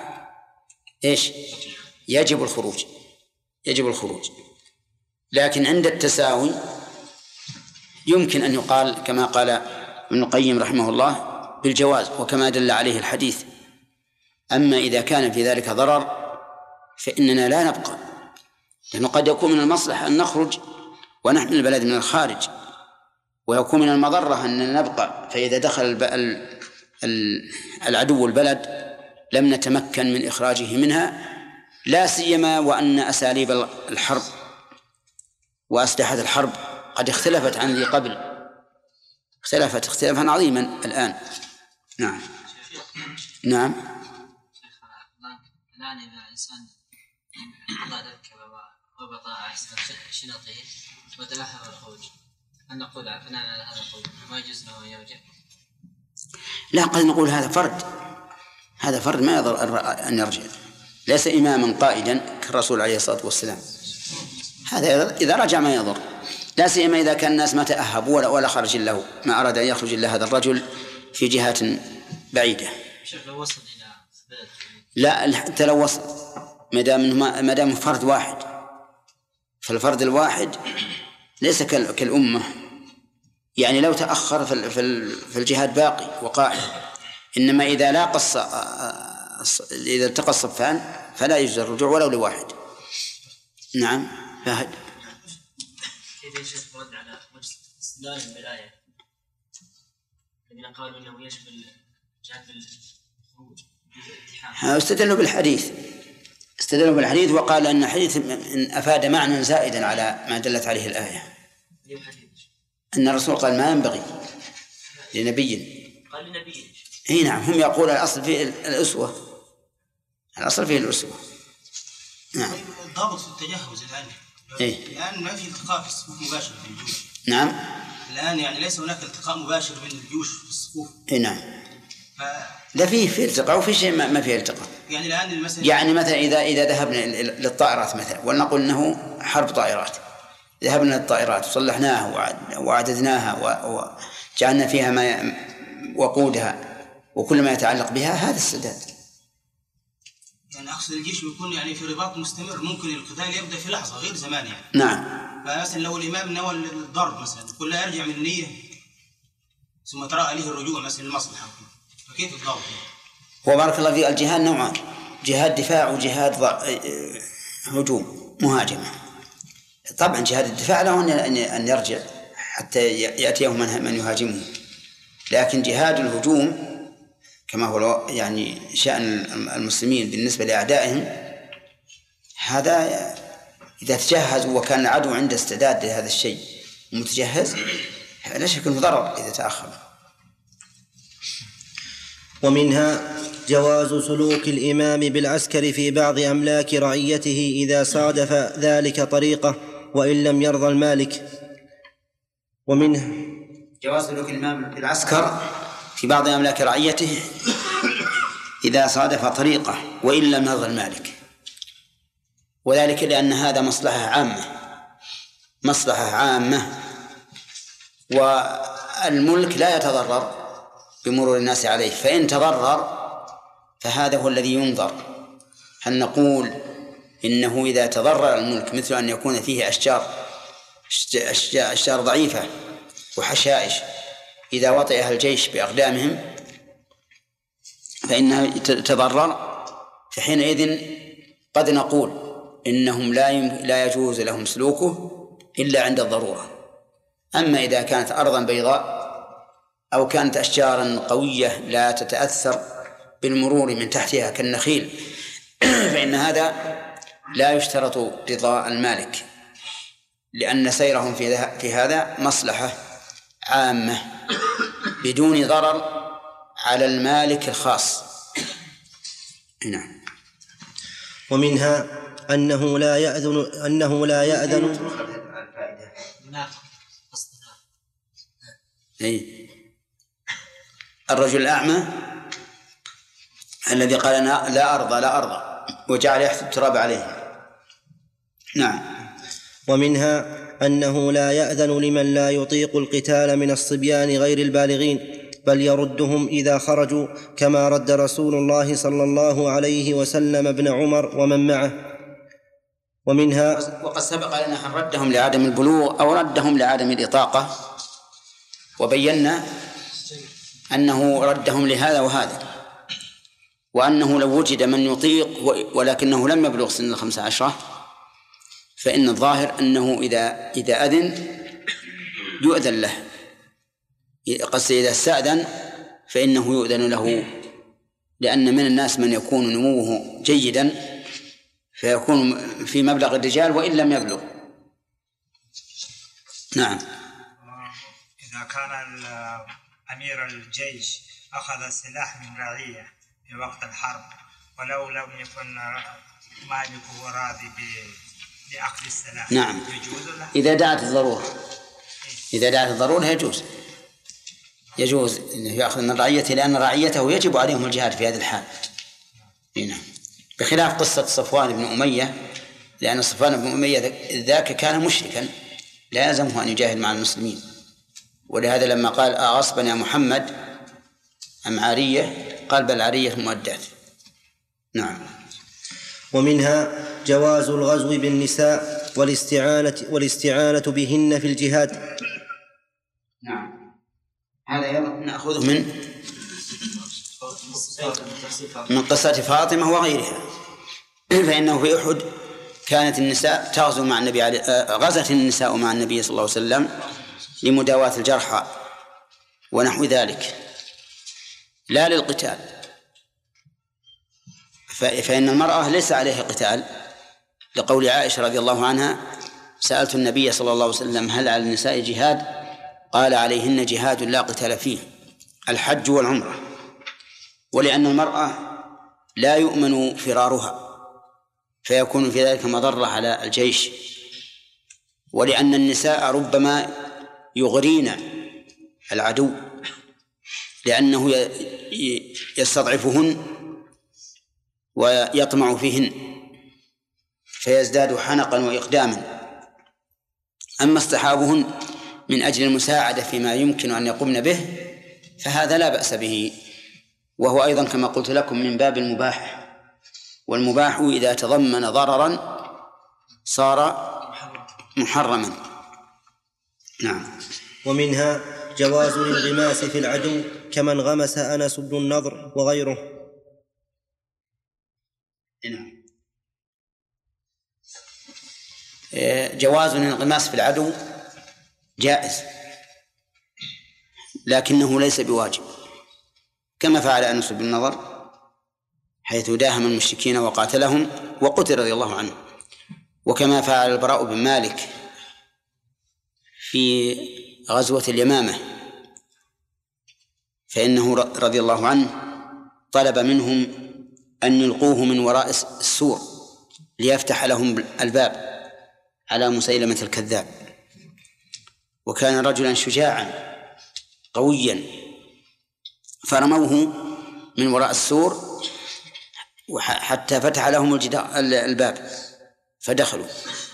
A: يجب الخروج. لكن عند التساوي يمكن أن يقال كما قال ابن القيم رحمه الله بالجواز، وكما دل عليه الحديث. أما إذا كان في ذلك ضرر فإننا لا نبقى، لأنه قد يكون من المصلحة أن نخرج ونحمل البلد من الخارج، ويكون من المضرة أننا نبقى، فإذا دخل العدو البلد لم نتمكن من إخراجه منها، لا سيما وأن أساليب الحرب وأسلحة الحرب قد اختلفت عن ذي قبل، اختلفت اختلافا عظيما الآن. نعم.
F: الآن إذا إنسان قضى ركب وهبط أحسن شنطه وتلهف الخروج، هل نقول فنان هذا الخروج ما يجوز له أن يرجع؟
A: لا، قد نقول هذا فرد ما يضر أن يرجع، ليس إماما قائدا كالرسول عليه الصلاة والسلام. هذا إذا رجع ما يضر، لا سيما إذا كان الناس ما تأهبوا ولا خرج له، ما أراد أن يخرج إلا هذا الرجل في جهات بعيدة.
F: لو وصل إلى بلد،
A: لا، حتى لو وصل ما دام فرد واحد، فالفرد الواحد ليس كالأمة، يعني لو تأخر في الجهاد باقي وقائم، إنما إذا لا إذا التقى الصفان فلا يجوز الرجوع ولو لواحد. نعم. فهد
F: كيف يا شيخ رد على استدلال بالآية الذين قالوا إنه يشمل جهاد الخروج؟
A: استدلوا بالحديث وقال أن الحديث أفاد معنى زائدا على ما دلت عليه الآية، أن الرسول قال ما ينبغي لنبي.
F: قال لنبي.
A: اي نعم، هم يقول الأصل فيه الأسوة، نعم.
I: ضابط في التجهز الآن ما في التقاء في الصفوف مباشر بين الجيوش.
A: نعم.
I: الآن يعني ليس هناك التقاء مباشر بين الجيوش في الصفوف.
A: نعم. لا فيه التقاء وفي شيء ما فيه التقاء.
I: يعني الآن
A: يعني مثلا إذا ذهبنا للطائرات مثلا، ولنقل أنه حرب طائرات، ذهبنا للطائرات وصلحناها وعددناها وجعلنا فيها وقودها وكل ما يتعلق بها، هذا السداد.
I: يعني أقصد الجيش بيكون يعني في رباط مستمر، ممكن القتال يبدأ في لحظة غير زمان يعني.
A: نعم.
I: فمثلا لو الإمام نوى الضرب مثلا كلها يرجع من النية ثم ترى عليه الرجوع مثلا للمصلحة، فكيف الضرب؟
A: وبارك الله فيك، الجهاد نوعان: جهاد دفاع وجهاد هجوم مهاجمة. طبعا جهاد الدفاع له أن يرجع حتى يأتيه من يهاجمه، لكن جهاد الهجوم كما هو يعني شأن المسلمين بالنسبة لأعدائهم، هذا إذا تجهز وكان العدو عنده استعداد لهذا الشيء متجهز، لا شك أنه ضرر إذا تأخر.
C: ومنها جواز سلوك الإمام بالعسكر في بعض أملاك رعيته إذا صادف ذلك طريقة وإن لم يرضى المالك. ومنها
A: جواز سلوك الإمام بالعسكر في بعض أملاك رعيته إذا صادف طريقة وإن لم يرضى المالك، وذلك لأن هذا مصلحة عامة، والملك لا يتضرر بمرور الناس عليه، فإن تضرر فهذا هو الذي ينظر. هل نقول إنه إذا تضرر الملك مثل أن يكون فيه أشجار ضعيفة وحشائش إذا وطئها الجيش بأقدامهم فإنها تضرر، فحينئذ قد نقول إنهم لا يجوز لهم سلوكه إلا عند الضرورة. أما إذا كانت أرضا بيضاء أو كانت أشجارا قوية لا تتأثر بالمرور من تحتها كالنخيل فإن هذا لا يشترط رضا المالك، لأن سيرهم في هذا مصلحة عامة بدون ضرر على المالك الخاص. نعم.
C: ومنها أنه لا يأذن
A: الرجل الأعمى الذي قال أنا لا أرضى وجعل يحث التراب عليه. نعم.
C: ومنها أنه لا يأذن لمن لا يطيق القتال من الصبيان غير البالغين، بل يردهم إذا خرجوا، كما رد رسول الله صلى الله عليه وسلم ابن عمر ومن معه. ومنها
A: وقد سبق لنا أن ردهم لعدم البلوغ أو ردهم لعدم الإطاقة، وبينا أنه ردهم لهذا وهذا، وأنه لو وجد من يطيق ولكنه لم يبلغ سن 15 فإن الظاهر أنه إذا أذن يؤذن له، قصد إذا استأذن فإنه يؤذن له، لأن من الناس من يكون نموه جيدا فيكون في مبلغ الرجال وإن لم يبلغ. نعم.
E: إذا كان أمير الجيش أخذ سلاح من رعية في وقت الحرب ولو لم يكن مالكه راضي بأخذ السلاح،
A: نعم،
E: يجوز له؟
A: إذا دعت الضرورة يجوز أنه يأخذ من رعيته، لأن رعيته يجب عليهم الجهاد في هذه الحال. نعم. بخلاف قصة صفوان بن أمية، لأن صفوان بن أمية ذاك كان مشركا لا يلزمه أن يجاهد مع المسلمين، ولهذا لما قال أغصبا يا محمد أم عارية قال بل عارية مؤدات. نعم.
C: ومنها جواز الغزو بالنساء والاستعانة بهن في الجهاد.
A: نعم. هذا نأخذه من قصة فاطمة وغيرها، فإنه في أحد كانت النساء تغزو مع النبي غزت النساء مع النبي صلى الله عليه وسلم لمداواة الجرحى ونحو ذلك لا للقتال، فإن المرأة ليس عليها قتال، لقول عائشة رضي الله عنها سألت النبي صلى الله عليه وسلم هل على النساء جهاد؟ قال عليهن جهاد لا قتال فيه، الحج والعمرة. ولأن المرأة لا يؤمن فرارها فيكون في ذلك مضرة على الجيش، ولأن النساء ربما يغرين العدو لأنه يستضعفهن ويطمع فيهن فيزداد حنقا وإقداما. أما اصطحابهن من أجل المساعدة فيما يمكن أن يقومن به فهذا لا بأس به، وهو أيضا كما قلت لكم من باب المباح، والمباح إذا تضمن ضررا صار محرما. نعم.
C: ومنها جواز الانغماس في العدو كمن غمس أنس بن النضر وغيره.
A: نعم. جواز الانغماس في العدو جائز لكنه ليس بواجب، كما فعل أنس بن النضر حيث داهم المشركين وقاتلهم وقتل رضي الله عنه، وكما فعل البراء بن مالك في غزوة اليمامة، فإنه رضي الله عنه طلب منهم أن يلقوه من وراء السور ليفتح لهم الباب على مسيلمة الكذاب، وكان رجلا شجاعا قويا، فرموه من وراء السور حتى فتح لهم الباب فدخلوا.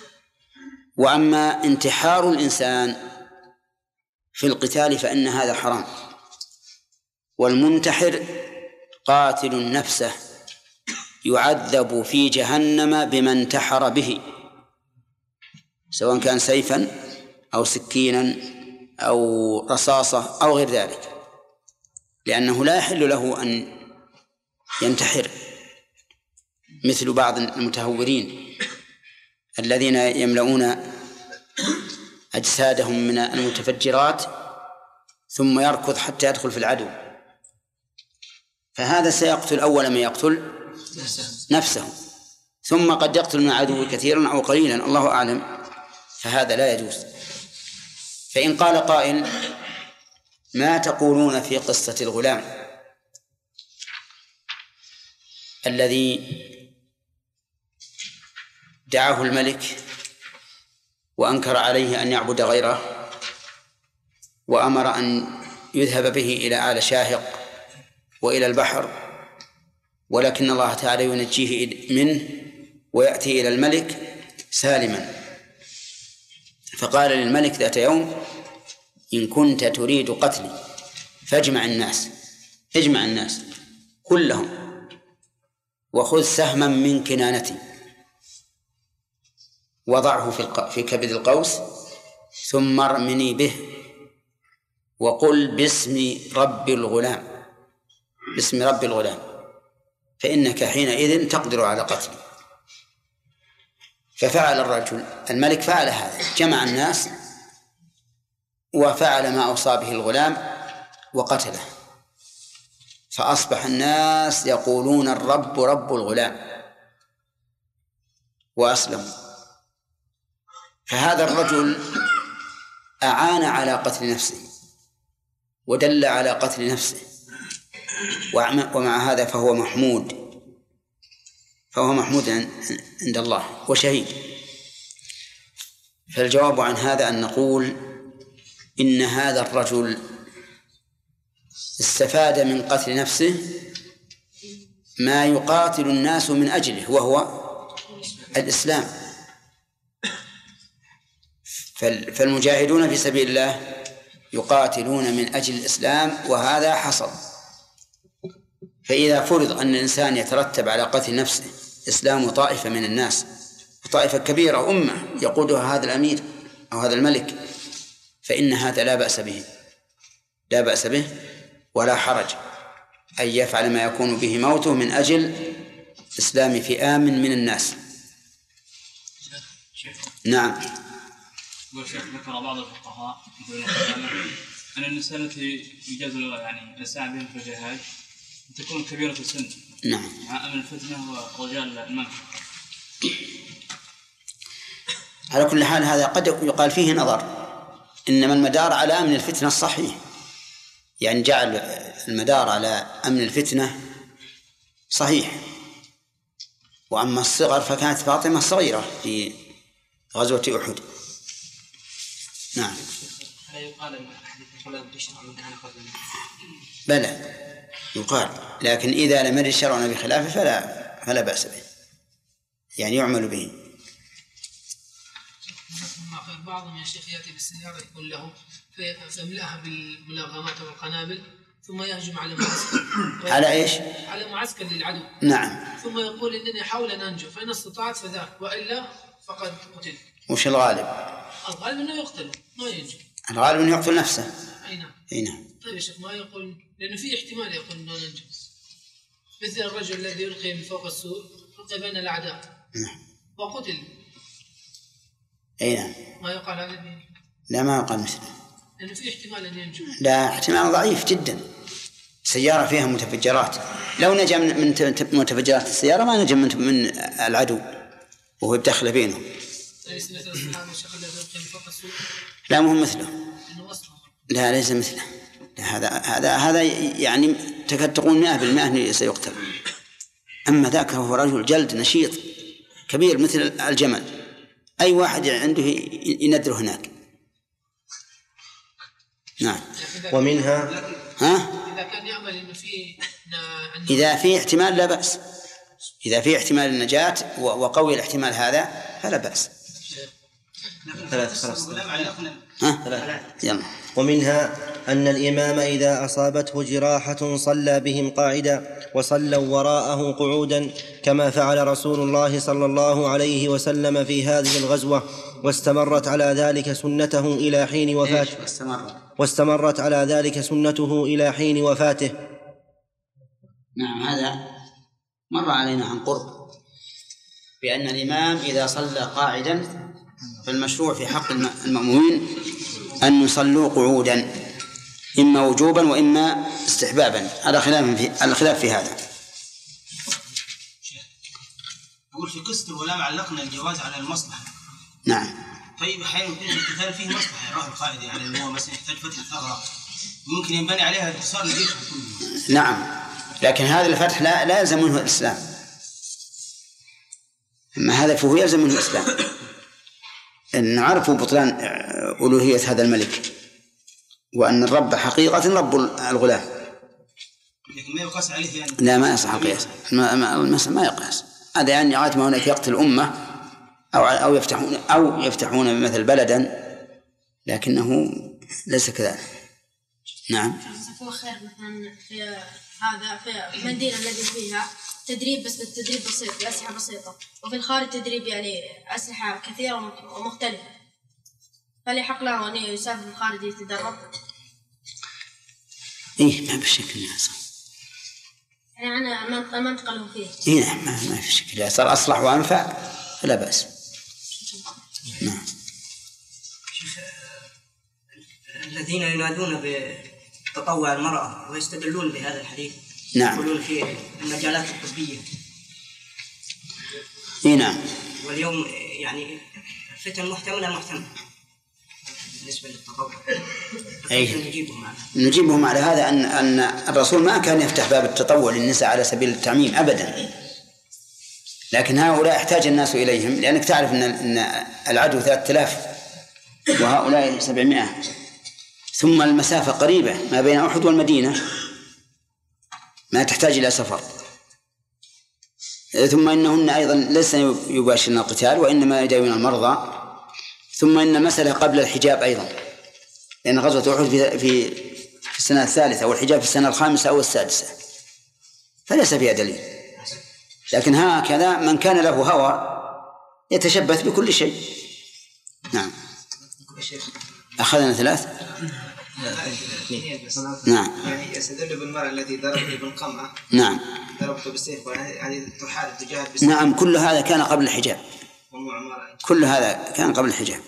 A: وأما انتحار الإنسان في القتال فإن هذا حرام، والمنتحر قاتل نفسه يعذب في جهنم بما انتحر به، سواء كان سيفا أو سكينا أو رصاصة أو غير ذلك، لأنه لا يحل له أن ينتحر مثل بعض المتهورين الذين يملؤون أجسادهم من المتفجرات ثم يركض حتى يدخل في العدو، فهذا سيقتل أول ما يقتل نفسه، ثم قد يقتل من العدو كثيرا أو قليلا الله أعلم، فهذا لا يجوز. فإن قال قائل ما تقولون في قصة الغلام الذي دعاه الملك وأنكر عليه أن يعبد غيره وأمر أن يذهب به إلى آل شاهق وإلى البحر، ولكن الله تعالى ينجيه منه ويأتي إلى الملك سالما، فقال للملك ذات يوم إن كنت تريد قتلي فاجمع الناس كلهم وخذ سهما من كنانتي وضعه في كبد القوس ثم ارمني به وقل باسم رب الغلام فإنك حينئذ تقدر على قتلي. ففعل الرجل الملك فعل هذا، جمع الناس وفعل ما أوصى به الغلام وقتله، فأصبح الناس يقولون الرب رب الغلام وأسلموا. فهذا الرجل أعان على قتل نفسه ودل على قتل نفسه، ومع هذا فهو محمود عند الله وشهيد. فالجواب عن هذا أن نقول إن هذا الرجل استفاد من قتل نفسه ما يقاتل الناس من أجله وهو الإسلام. فالمجاهدون في سبيل الله يقاتلون من أجل الإسلام وهذا حصل. فإذا فرض أن الإنسان يترتب على قتل نفسه إسلام طائفة من الناس، طائفة كبيرة أمة يقودها هذا الأمير أو هذا الملك، فإن هذا لا بأس به ولا حرج أن يفعل ما يكون به موته من أجل إسلام فئام من الناس. نعم.
J: والشيخ ذكر بعض الفقهاء أن النساء التي يجاز يعني الساعة بهم في الجهاد تكون كبيرة السن.
A: نعم.
J: مع أمن الفتنة ورجال المنع.
A: على كل حال هذا قد يقال فيه نظر، إنما المدار على أمن الفتنة الصحيح، يعني جعل المدار على أمن الفتنة صحيح. وأما الصغر فكانت فاطمة صغيرة في غزوة أحد. نعم.
F: هل يقال أن أحاديث
A: بلى يقال، لكن إذا لم يرد شرعنا بخلافه فلا بأس به، يعني يعمل به.
K: بعضهم يا شيخ يأتي بالسيارة يقول له فيملأها بالملغمات والقنابل ثم يهجم على معسكر.
A: على إيش؟
K: على معسكر للعدو.
A: نعم.
K: ثم يقول إنني أحاول أن أنجو، فإن استطعت فذاك وإلا فقد قتل.
A: وش الغالب؟
K: الغالب أنه يقتل ما ينجو.
A: الغالب أنه يقتل نفسه.
K: أي نعم.
A: أي نعم.
K: طيب يا شيخ ما يقول، لأنه في احتمال يقول أنه ننجو، مثل الرجل الذي يلقي من فوق السور يلقي بين الأعداء وقتل.
A: أي نعم.
K: ما يقال هذا به؟
A: لا ما يقال مثله،
K: لأنه في احتمال أن ينجو.
A: لا، احتمال ضعيف جدا. سيارة فيها متفجرات، لو نجا من متفجرات السيارة ما نجا من العدو وهو يدخل بينه.
K: ليس مثل الصحابة الشيخ الذي يلقي من فوق السور.
A: لا مو مثله. لا ليس مثله. هذا يعني تكاد تقول 100% سيقتل. أما ذاك هو رجل جلد نشيط كبير مثل الجمل، أي واحد عنده يندره هناك. نعم.
C: ومنها
K: إذا كان يعمل إنه في
A: إذا في احتمال لا بأس، إذا في احتمال النجاة وقوي الاحتمال هذا فلا بأس.
C: ثلاث. يلا. ومنها أن الإمام إذا أصابته جراحة صلى بهم قاعدا وصلوا وراءه قعودا، كما فعل رسول الله صلى الله عليه وسلم في هذه الغزوة، واستمرت على ذلك سنته إلى حين وفاته. واستمرت على ذلك سنته إلى حين وفاته.
A: نعم. هذا مر علينا عن قرب بأن الإمام إذا صلى قاعدا فالمشروع في حق المأمومين أن يصلوا قعودا، إما وجوبا وإما استحبابا، على خلاف في هذا.
I: أقول في قصة الولاء علقنا الجواز على المصلحة.
A: نعم.
I: طيب أحيانا يكون القتال فيه مصلحة، يروح القائد يعني إنه هو مثلا يحتاج فتح ثغرة ممكن ينبني عليها انتصار الجيش كله.
A: نعم، لكن هذا الفتح لا يلزم منه الإسلام، أما هذا فهو يلزم منه الإسلام، أن عرفوا بطلان ألوهية هذا الملك، وأن الرب حقيقة رب الغلام.
I: لكن ما يقاس عليه يعني.
A: لا ما يصح القياس، ما يقاس هذا، يعني عادة ما هناك يقتل الأمة أو يفتحون مثل بلدا، لكنه ليس كذلك. نعم.
L: هو خير مثلا في هذا في المدينة التي فيها تدريب، بس بالتدريب بسيط بأسلحة بسيطة، وفي الخارج تدريب يعني أسلحة كثيرة ومختلفة، فلي حق له أن يسافر في الخارج يتدرب.
A: إيه ما بالشكل يا صاحب.
L: يعني المنطقة اللي هو فيه.
A: إيه نعم ما في شكل، صار أصلح وأنفع فلا بأس. نعم.
M: الذين ينادون بتطوع المرأة ويستدلون بهذا الحديث.
A: نعم.
M: يقولون في المجالات الطبية.
A: إيه نعم.
M: واليوم يعني فتن محتملة بالنسبة للتطوع.
A: نجيبهم على هذا أن الرسول ما كان يفتح باب التطوع للنساء على سبيل التعميم أبدا، لكن هؤلاء احتاج الناس إليهم، لأنك تعرف أن العدو 3000 وهؤلاء 700، ثم المسافة قريبة ما بين أحد والمدينة، ما تحتاج إلى سفر، ثم إنهن أيضا ليس يباشرن القتال وإنما يداوين المرضى، ثم إن المسألة قبل الحجاب أيضا، لأن غزوة أحد في السنة الثالثة والحجاب في السنة الخامسة أو السادسة، فليس فيها دليل. لكن هكذا من كان له هوى يتشبث بكل شيء. نعم. أخذنا 3. نعم.
N: يعني يستدل بالمرأة التي ضربته بالقمعة.
A: نعم.
N: ضربته بالسيف يعني تحارب تجاهد بالسيف.
A: نعم كل هذا كان قبل الحجاب. كل هذا كان قبل الحجاب.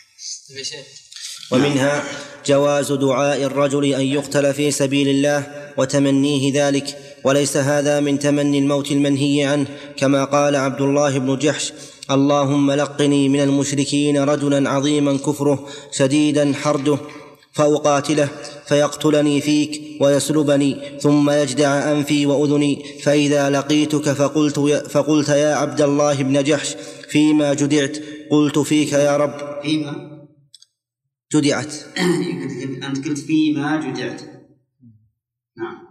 C: ومنها جواز دعاء الرجل أن يقتل في سبيل الله وتمنيه ذلك، وليس هذا من تمني الموت المنهي عنه، كما قال عبد الله بن جحش: اللهم لقني من المشركين رجلا عظيما كفره شديدا حرده فأقاتله فيقتلني فيك ويسلبني ثم يجدع أنفي وأذني، فإذا لقيتك فقلت يا عبد الله بن جحش فيما جدعت؟ قلت فيك يا رب. جدعت.
A: أنت قلت فيما جدعت. نعم.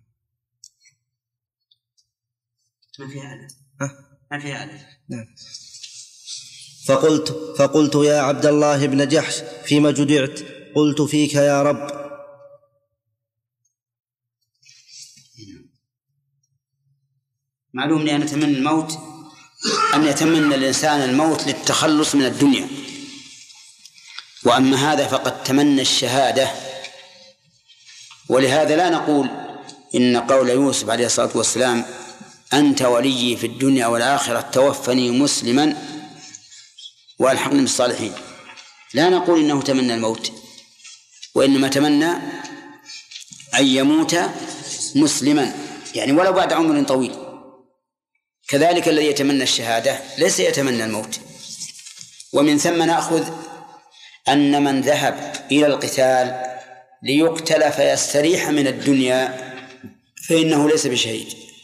A: ما فيها ألف. ما فيها ألف.
C: نعم. فقلت يا عبد الله بن جحش فيما جدعت؟ قلت فيك يا رب.
A: معلوم لي أن نتمنى الموت، أن يتمنى الإنسان الموت للتخلص من الدنيا، وأما هذا فقد تمنى الشهادة. ولهذا لا نقول إن قول يوسف عليه الصلاة والسلام أنت ولي في الدنيا والآخرة توفني مسلما والحقني بالصالحين، لا نقول إنه تمنى الموت، وإنما تمنى أن يموت مسلما، يعني ولو بعد عمر طويل. كذلك الذي يتمنى الشهادة ليس يتمنى الموت. ومن ثم نأخذ أن من ذهب إلى القتال ليقتل فيستريح من الدنيا فإنه ليس بشهيد،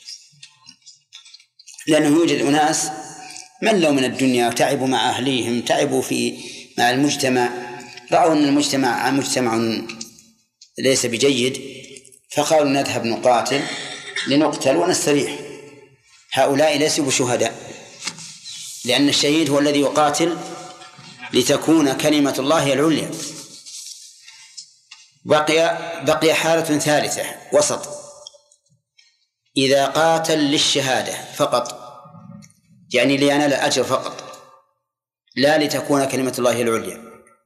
A: لأنه يوجد أناس ملوا من الدنيا وتعبوا مع أهليهم، تعبوا مع المجتمع، رأوا أن المجتمع مجتمع ليس بجيد فقالوا نذهب نقاتل لنقتل ونستريح. هؤلاء ليسوا بشهداء، لأن الشهيد هو الذي يقاتل لتكون كلمة الله العليا. بقي حالة ثالثة وسط، إذا قاتل للشهادة فقط، يعني لينال أجر فقط لا لتكون كلمة الله العليا،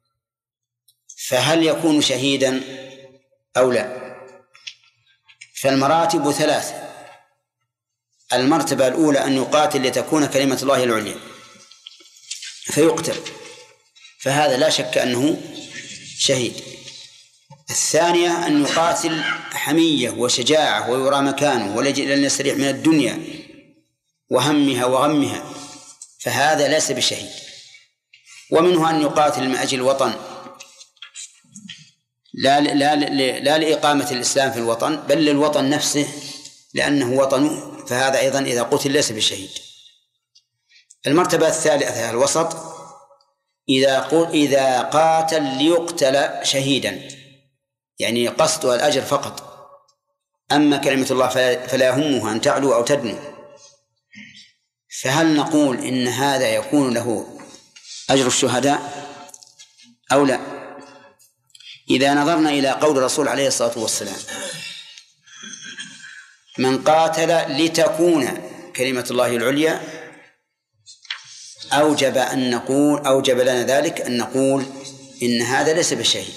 A: فهل يكون شهيدا أو لا؟ فالمراتب ثلاثة. المرتبة الأولى أن يقاتل لتكون كلمة الله العليا فيقتل، فهذا لا شك أنه شهيد. الثانية أن يقاتل حمية وشجاعة ويرى مكانه ولن يستريح من الدنيا وهمها وغمها، فهذا ليس بشهيد. ومنه أن يقاتل من أجل الوطن، لا لإقامة الإسلام في الوطن بل للوطن نفسه لأنه وطنه، فهذا أيضا إذا قتل ليس بشهيد. المرتبة الثالثة الوسط، إذا قاتل ليقتل شهيدا، يعني قصده الأجر فقط، أما كلمة الله فلا يهمها أن تعلو أو تدنو، فهل نقول إن هذا يكون له أجر الشهداء أو لا؟ إذا نظرنا إلى قول الرسول عليه الصلاة والسلام من قاتل لتكون كلمة الله العليا، أوجب لنا ذلك أن نقول إن هذا ليس بشهيد،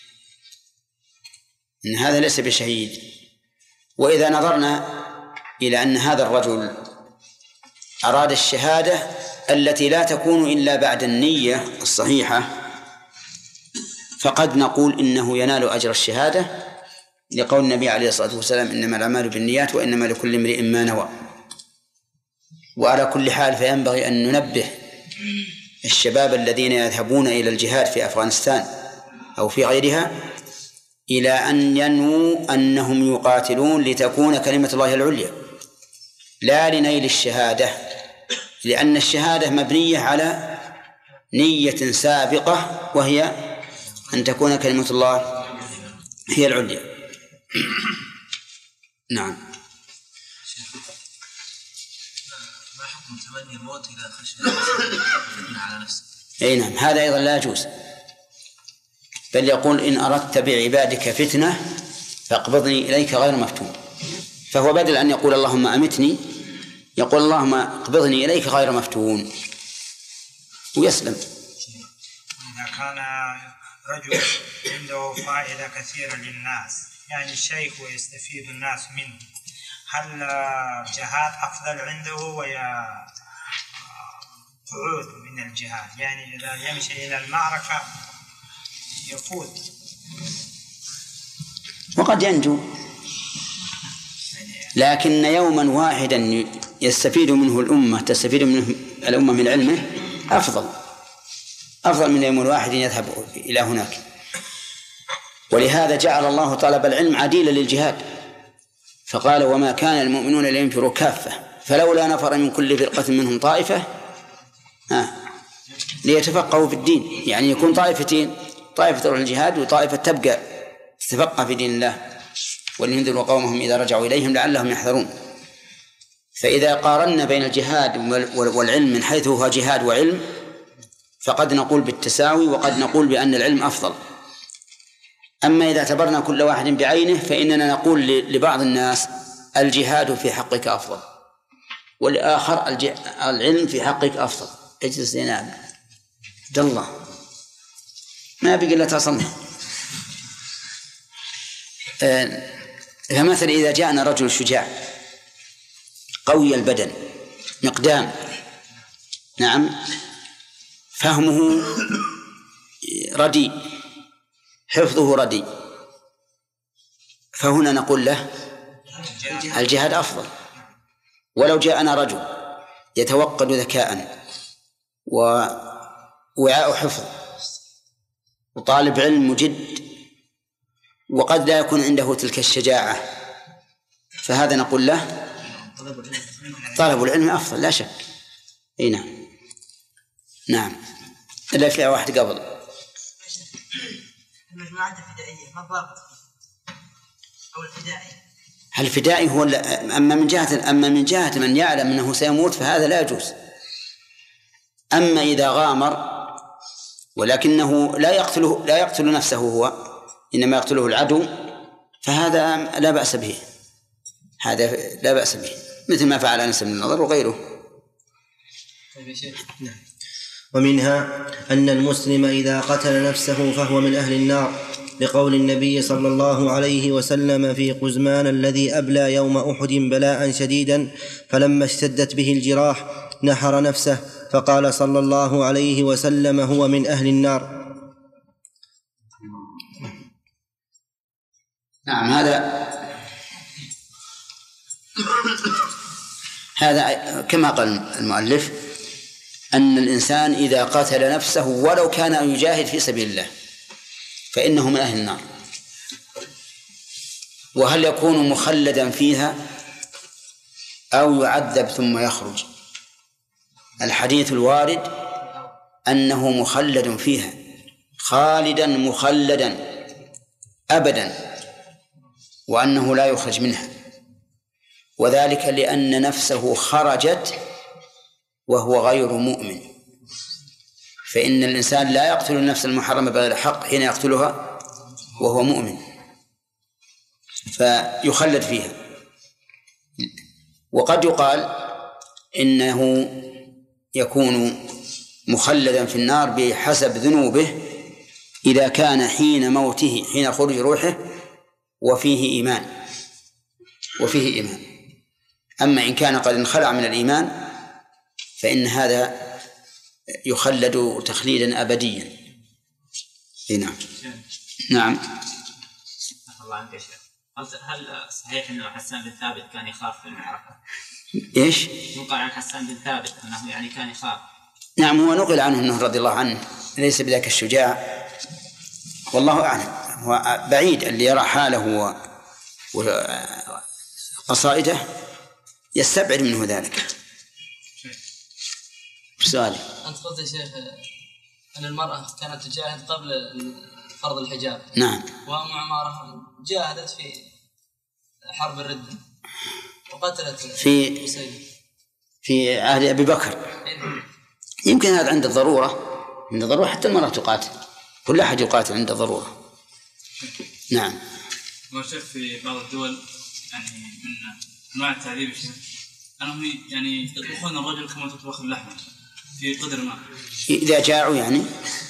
A: إن هذا ليس بشهيد. وإذا نظرنا إلى أن هذا الرجل أراد الشهادة التي لا تكون إلا بعد النية الصحيحة، فقد نقول إنه ينال أجر الشهادة لقول النبي عليه الصلاة والسلام إنما الأعمال بالنيات وإنما لكل امرئ ما نوى. وعلى كل حال فينبغي أن ننبه الشباب الذين يذهبون إلى الجهاد في أفغانستان أو في غيرها إلى أن ينووا أنهم يقاتلون لتكون كلمة الله العليا لا لنيل الشهادة، لأن الشهادة مبنية على نية سابقة وهي أن تكون كلمة الله هي العليا. نعم.
F: ما حكم تمني الموت إذا خشي الفتنة على نفسه؟
A: أي نعم، هذا أيضا لا يجوز، بل يقول إن أردت بعبادك فتنة فاقبضني إليك غير مفتون، فهو بدل أن يقول اللهم أمتني يقول اللهم اقبضني إليك غير مفتون ويسلم.
E: إذا كان رجل عنده فائدة كثيرة للناس، يعني شيء ويستفيد الناس منه، هل الجهاد أفضل عنده ويا قعود من الجهاد؟ يعني إذا يمشي إلى المعركة يفوت
A: وقد ينجو، لكن يوما واحدا يستفيد منه الأمة، تستفيد منه الأمة من علمه أفضل من يوم واحد يذهب إلى هناك. ولهذا جعل الله طلب العلم عديلا للجهاد، فقال وما كان المؤمنون لينفروا كافة فلولا نفر من كل فرقة منهم طائفة ليتفقهوا في الدين، يعني يكون طائفتين، طائفة تروح الجهاد وطائفة تبقى تتفقه في دين الله ولينذروا قومهم إذا رجعوا إليهم لعلهم يحذرون. فإذا قارنا بين الجهاد والعلم من حيث هو جهاد وعلم فقد نقول بالتساوي وقد نقول بأن العلم أفضل. أما إذا اعتبرنا كل واحد بعينه فإننا نقول لبعض الناس الجهاد في حقك أفضل والآخر العلم في حقك أفضل. اجلس لنا عبد الله ما بقي إلا تصنع. فمثلا إذا جاءنا رجل شجاع قوي البدن مقدام، نعم، فهمه رديء، حفظه رديء، فهنا نقول له الجهاد أفضل. ولو جاءنا رجل يتوقد ذكاء ووعاء حفظ وطالب علم مجد وقد لا يكون عنده تلك الشجاعة، فهذا نقول له طلب العلم أفضل لا شك. اي نعم. نعم. إلا في واحد قبل
D: المجموعات الفدائية ما ضابط أو الفدائي.
A: هل الفدائي هو أما من جهة من يعلم أنه سيموت فهذا لا يجوز. أما إذا غامر ولكنه لا يقتل نفسه هو إنما يقتله العدو فهذا لا بأس به، هذا لا بأس به مثل ما فعل أنس بن النضر وغيره.
C: ومنها أن المسلم إذا قتل نفسه فهو من أهل النار، لقول النبي صلى الله عليه وسلم في قزمان الذي أبلى يوم أحد بلاء شديدا فلما اشتدت به الجراح نحر نفسه فقال صلى الله عليه وسلم هو من أهل النار.
A: نعم. هذا كما قال المؤلف أن الإنسان إذا قتل نفسه ولو كان يجاهد في سبيل الله فإنه من أهل النار. وهل يكون مخلدا فيها أو يعذب ثم يخرج؟ الحديث الوارد أنه مخلد فيها خالدا مخلدا أبدا وأنه لا يخرج منها، وذلك لأن نفسه خرجت وهو غير مؤمن، فإن الإنسان لا يقتل النفس المحرمة بغير حق حين يقتلها وهو مؤمن فيخلد فيها. وقد يقال إنه يكون مخلدا في النار بحسب ذنوبه إذا كان حين موته حين خروج روحه وفيه إيمان. أما إن كان قد انخلع من الإيمان فإن هذا يخلد تخليدا أبديا. نعم. نعم.
F: الله عنك يا شيخ، هل صحيح أنه حسان بن ثابت كان يخاف في المعركة؟
A: إيش؟
F: يقال عن حسان بن ثابت أنه يعني كان يخاف.
A: نعم، هو نقل عنه أنه رضي الله عنه ليس بذاك الشجاع، والله أعلم. هو بعيد اللي يرى حاله وقصائده يستبعد منه ذلك. سؤالي
O: أنت قلت يا شيخ أن المرأة كانت تجاهد قبل فرض الحجاب.
A: نعم.
O: وأم عمارة جاهدت في حرب الردة وقتلت
A: في عهد أبي بكر. يمكن هذا عند الضرورة حتى المرأة تقاتل، كل أحد يقاتل عند الضرورة. نعم.
J: وشيخ في بعض الدول يعني من أنواع التعذيب أنهم يعني يطبخون الرجل كما تطبخ اللحم في قدر ما
A: إذا جاعوا يعني.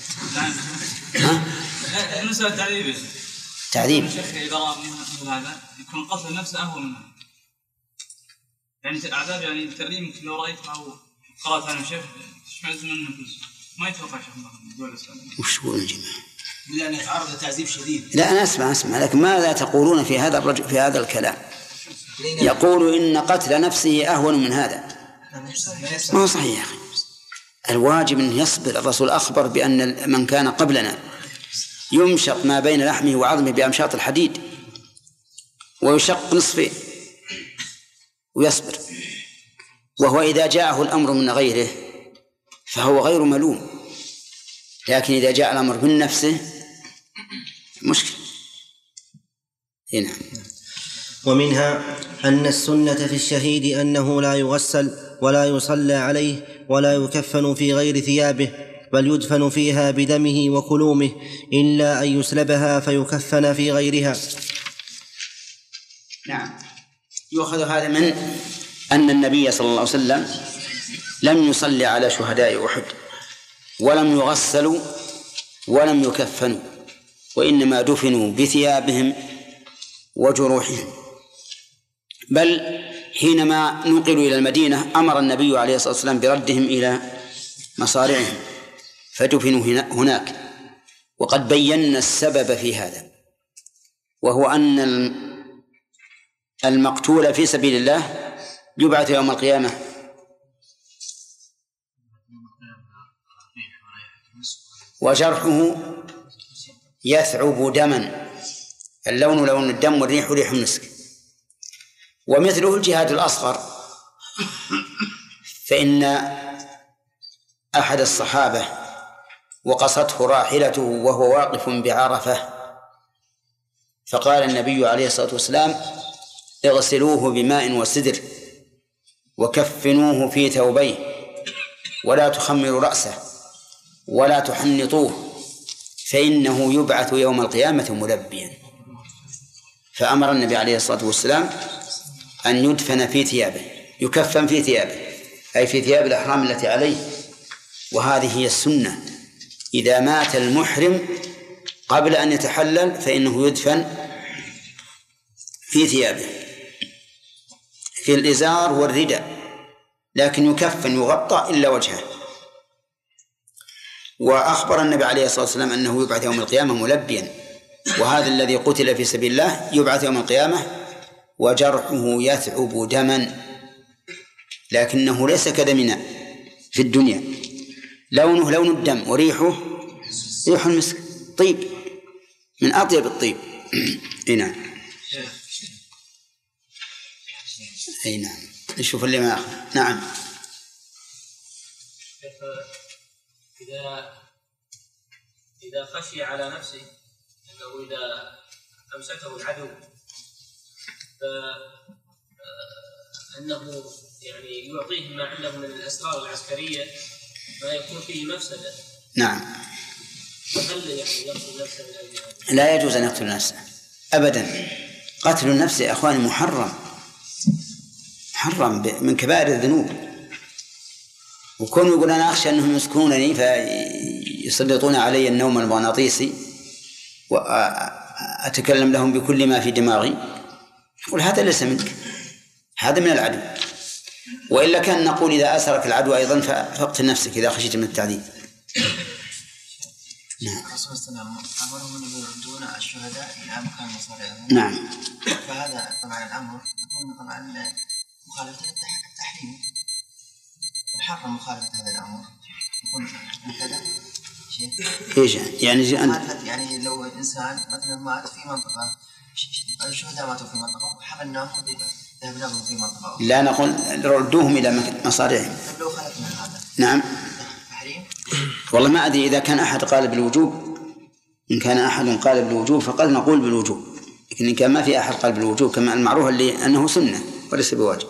J: ها؟ المسألة تعذيب. الشيخ إذا رأى مثل هذا يكون قتل النفس أهون منه. يعني الأعذاب يعني التعذيب لو رأيت أو قرأت عن الشيخ شمعت من النفس ما يتوقع شيخ الدول الإسلامية.
A: وش هو الجماعة؟
I: بلا أن يتعرض لتعذيب شديد.
A: لا أنا أسمع لكن ماذا تقولون في هذا الرجل في هذا الكلام؟ يقول إن قتل نفسه أهون من هذا. ما هو صحيح يا أخي. الواجب أن يصبر. الرسول أخبر بأن من كان قبلنا يمشط ما بين لحمه وعظمه بأمشاط الحديد ويشق نصفه ويصبر، وهو إذا جاءه الأمر من غيره فهو غير ملوم، لكن إذا جاء الأمر من نفسه مشكلة هنا.
C: ومنها أن السنة في الشهيد أنه لا يغسل ولا يصلى عليه ولا يكفن في غير ثيابه، بل يدفن فيها بدمه وكلومه، إلا أن يسلبها فيكفن في غيرها.
A: نعم. يؤخذ هذا من أن النبي صلى الله عليه وسلم لم يصلي على شهداء أحد، ولم يغسلوا ولم يكفنوا، وإنما دفنوا بثيابهم وجروحهم. بل حينما نقلوا إلى المدينة أمر النبي عليه الصلاة والسلام بردهم إلى مصارعهم فدفنوا هناك. وقد بينا السبب في هذا، وهو أن المقتول في سبيل الله يبعث يوم القيامة وجرحه يثعب دما، اللون لون الدم والريح ريح المسك. ومثله الجهاد الأصغر، فإن أحد الصحابة وقصته راحلته وهو واقف بعرفة، فقال النبي عليه الصلاة والسلام: اغسلوه بماء وسدر وكفنوه في ثوبيه ولا تخمروا رأسه ولا تحنطوه فإنه يبعث يوم القيامة ملبيا. فأمر النبي عليه الصلاة والسلام أن يدفن في ثيابه، يكفن في ثيابه، أي في ثياب الأحرام التي عليه. وهذه هي السنة، إذا مات المحرم قبل أن يتحلل فإنه يدفن في ثيابه، في الإزار والرداء، لكن يكفن يغطى إلا وجهه. وأخبر النبي عليه الصلاة والسلام أنه يبعث يوم القيامة ملبيا، وهذا الذي قتل في سبيل الله يبعث يوم القيامة وجرحه يثعب دما، لكنه ليس كدمنا في الدنيا، لونه لون الدم وريحه ريح المسك، طيب من أطيب الطيب. نعم. أي نعم. نشوف اللي ما أخذ. نعم.
F: إذا خشي على نفسه أنه إذا أمسكه العدو فإنه يعني يعطيه ما عنده من الأسرار العسكرية ما يكون فيه مفسدة.
A: نعم.
F: هل يعني يقتل نفسه من أجل؟
A: لا يجوز أن يقتل نفسه أبدا. قتل النفس يا أخواني محرم من كبائر الذنوب. وكونوا يقول أنا أخشى أنهم يسكنونني فيسلطون علي النوم المغناطيسي وأتكلم لهم بكل ما في دماغي، يقول هذا ليس منك، هذا من العدو. وإلا كان نقول إذا أسرك العدو أيضا فاقتل نفسك إذا خشيت من التعذيب.
O: نعم. الرسول صلى الله عليه وسلم أمرهم أن يردون الشهداء إلى مكان مصارعهم.
A: نعم.
O: فهذا طبعا الأمر يكون طبعا مخالفة التحريم، محرم مخالفة هذا الأمر يكون مبتدأ شيء.
A: إيش
O: يعني لو إنسان مثلا مات في منطقة، الشهداء ماتوا في منطقة وحملناهم ذهبناهم في منطقة،
A: لا نقول ردوهم إلى مصارعهم.
O: لو خالفنا هذا.
A: نعم.
O: تحريم.
A: والله ما أدري إذا كان أحد قال بالوجوب، إن كان أحد قال بالوجوب فقد نقول بالوجوب، لكن إن كان ما في أحد قال بالوجوب كما المعروف اللي أنه سنة وليس بواجب.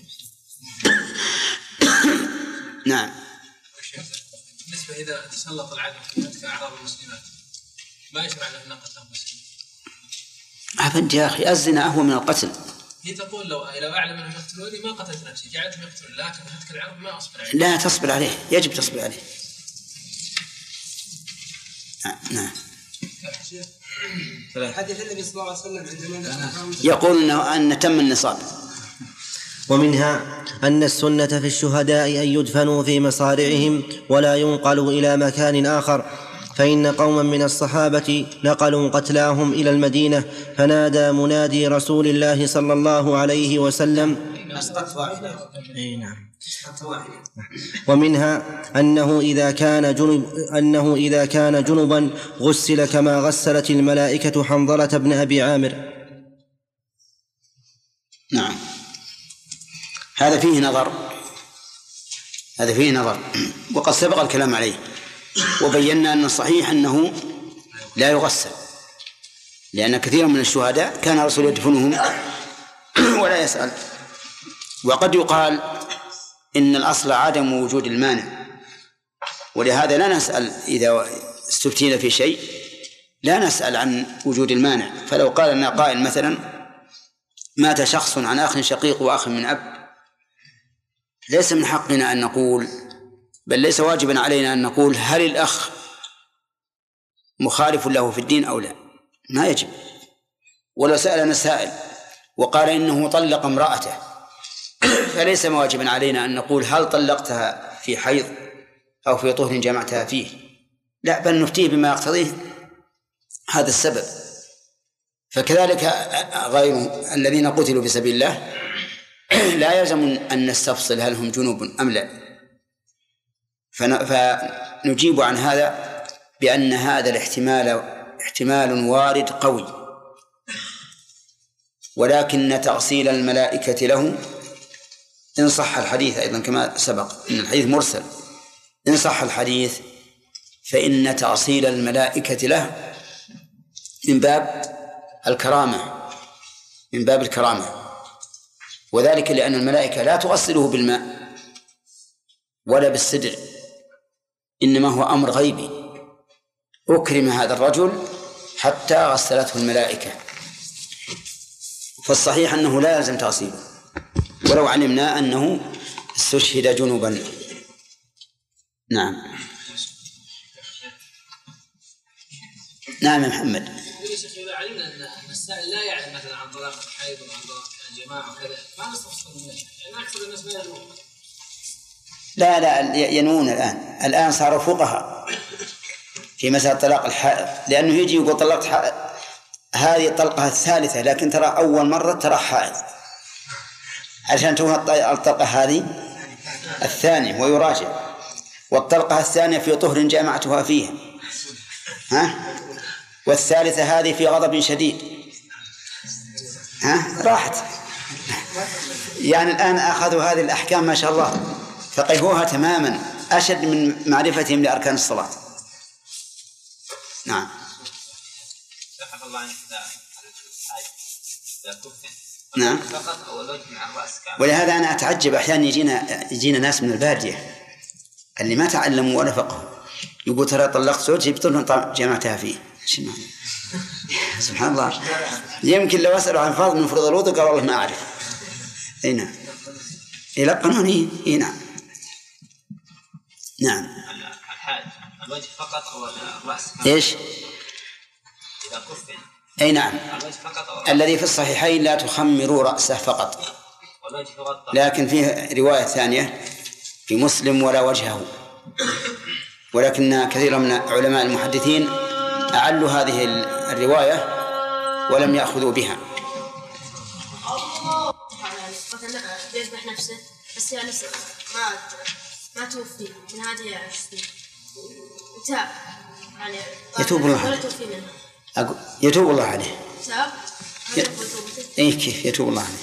A: نعم.
K: بالنسبة إذا تسلط العدو في أعراض المسلمات ما يشرع له أن قتل المسلمين؟
A: أبد يا أخي، الزنا أهون من القتل.
K: هي تقول لو أعلم أنهم يقتلوني ما قتلت نفسي، جعلتهم يقتلون، لكن هتك العرض ما أصبر عليه.
A: لا تصبر عليه، يجب تصبر عليه. نعم.
I: حديث النبي صلى الله عليه وسلم
A: يقول أن تم النصاب.
C: ومنها أن السنة في الشهداء أن يدفنوا في مصارعهم ولا ينقلوا إلى مكان آخر، فإن قوما من الصحابة نقلوا قتلاهم إلى المدينة فنادى منادي رسول الله صلى الله عليه وسلم. ومنها أنه إذا كان جنبا غسل كما غسلت الملائكة حنظلة بن أبي عامر.
A: نعم. هذا فيه نظر وقد سبق الكلام عليه، وبينا أن الصحيح أنه لا يغسل لأن كثيرا من الشهداء كان الرسول يدفنهم ولا يسأل. وقد يقال إن الأصل عدم وجود المانع، ولهذا لا نسأل إذا استفتينا في شيء، لا نسأل عن وجود المانع. فلو قال لنا قائل مثلا مات شخص عن أخ شقيق وأخ من أب، ليس من حقنا أن نقول، بل ليس واجبا علينا أن نقول هل الأخ مخالف له في الدين أو لا، ما يجب. ولو سألنا سائل وقال إنه طلق امرأته، فليس واجبا علينا أن نقول هل طلقتها في حيض أو في طهر جمعتها فيه، لا، بل نفتيه بما يقتضيه هذا السبب. فكذلك غير الذين قتلوا في سبيل الله لا يلزم أن نستفصل هل هم جنوب أم لا، فنجيب عن هذا بأن هذا الاحتمال احتمال وارد قوي، ولكن تأصيل الملائكة له إن صح الحديث أيضا كما سبق إن الحديث مرسل، إن صح الحديث فإن تأصيل الملائكة له من باب الكرامة، من باب الكرامة، وذلك لأن الملائكة لا تغسله بالماء ولا بالسدر، إنما هو أمر غيبي. أكرم هذا الرجل حتى غسلته الملائكة، فالصحيح أنه لا يلزم تغسيله ولو علمنا أنه استشهد جنوبا. نعم. نعم يا محمد.
K: إذا علمنا أن السائل لا يعلم مثلا عن طلاق الحيض وعن طلاق الجماعة وكذا، ما نستفسر منه، يعني أكثر الناس ما يعلمون.
A: لا ينوون الآن صاروا فقهاء في مسألة طلاق الحائض، لأنه يجي يقول طلقت هذه الطلقة الثالثة، لكن ترى أول مرة ترى حائض، عشان توها الطلقة هذه الثانية ويراجع، والطلقة الثانية في طهر جامعتها فيها، والثالثة هذه في غضب شديد، راحت. يعني الآن أخذوا هذه الأحكام ما شاء الله، فقهوها تماما أشد من معرفتهم لأركان الصلاة. نعم. نعم. ولهذا أنا أتعجب أحيانا يجينا ناس من البادية اللي ما تعلموا ولا فقهوا، يقول ترى طلقت زوجي بطلق جامعتها فيه. سبحان الله، يمكن لو أسألوا عن فرض من فروض الوضوء قال والله ما أعرف. أي نعم، يلقنوني. أي نعم. نعم.
F: الوجه فقط أو الرأس؟
A: إيش؟
F: إذا كفن.
A: أي نعم. الذي في الصحيحين لا تخمروا رأسه فقط، لكن فيه رواية ثانية في مسلم ولا وجهه، ولكن كثير من علماء المحدثين أعلوا هذه الرواية ولم يأخذوا بها.
L: مثلا يذبح نفسه بس يعني ما توفي من هذه السنين، تاب يعني
A: يتوب الله عليه. يتوب الله عليه.
L: تاب.
A: أي كيف يتوب الله عليه.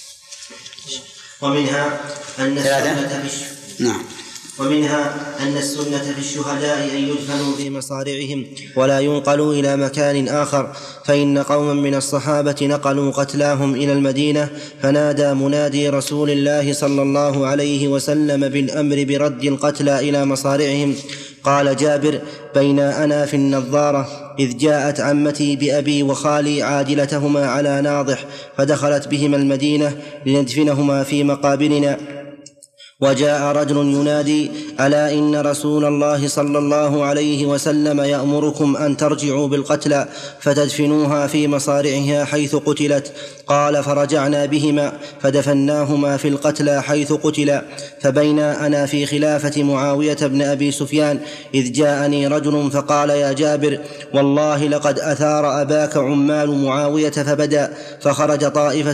C: ومنها أن السنة
A: نعم.
C: ومنها أن السنة في الشهداء أن يدفنوا في مصارعهم ولا ينقلوا إلى مكان آخر، فإن قوما من الصحابة نقلوا قتلاهم إلى المدينة، فنادى منادي رسول الله صلى الله عليه وسلم بالأمر برد القتلى إلى مصارعهم. قال جابر: بين أنا في النظارة إذ جاءت عمتي بأبي وخالي عاجلتهما على ناضح، فدخلت بهما المدينة لندفنهما في مقابرنا، وجاء رجل ينادي: ألا إن رسول الله صلى الله عليه وسلم يأمركم أن ترجعوا بالقتلى فتدفنوها في مصارعها حيث قتلت. قال: فرجعنا بهما فدفناهما في القتلى حيث قتلا. فبينا أنا في خلافة معاوية بن أبي سفيان إذ جاءني رجل فقال: يا جابر، والله لقد أثار أباك عمال معاوية فبدا، فخرج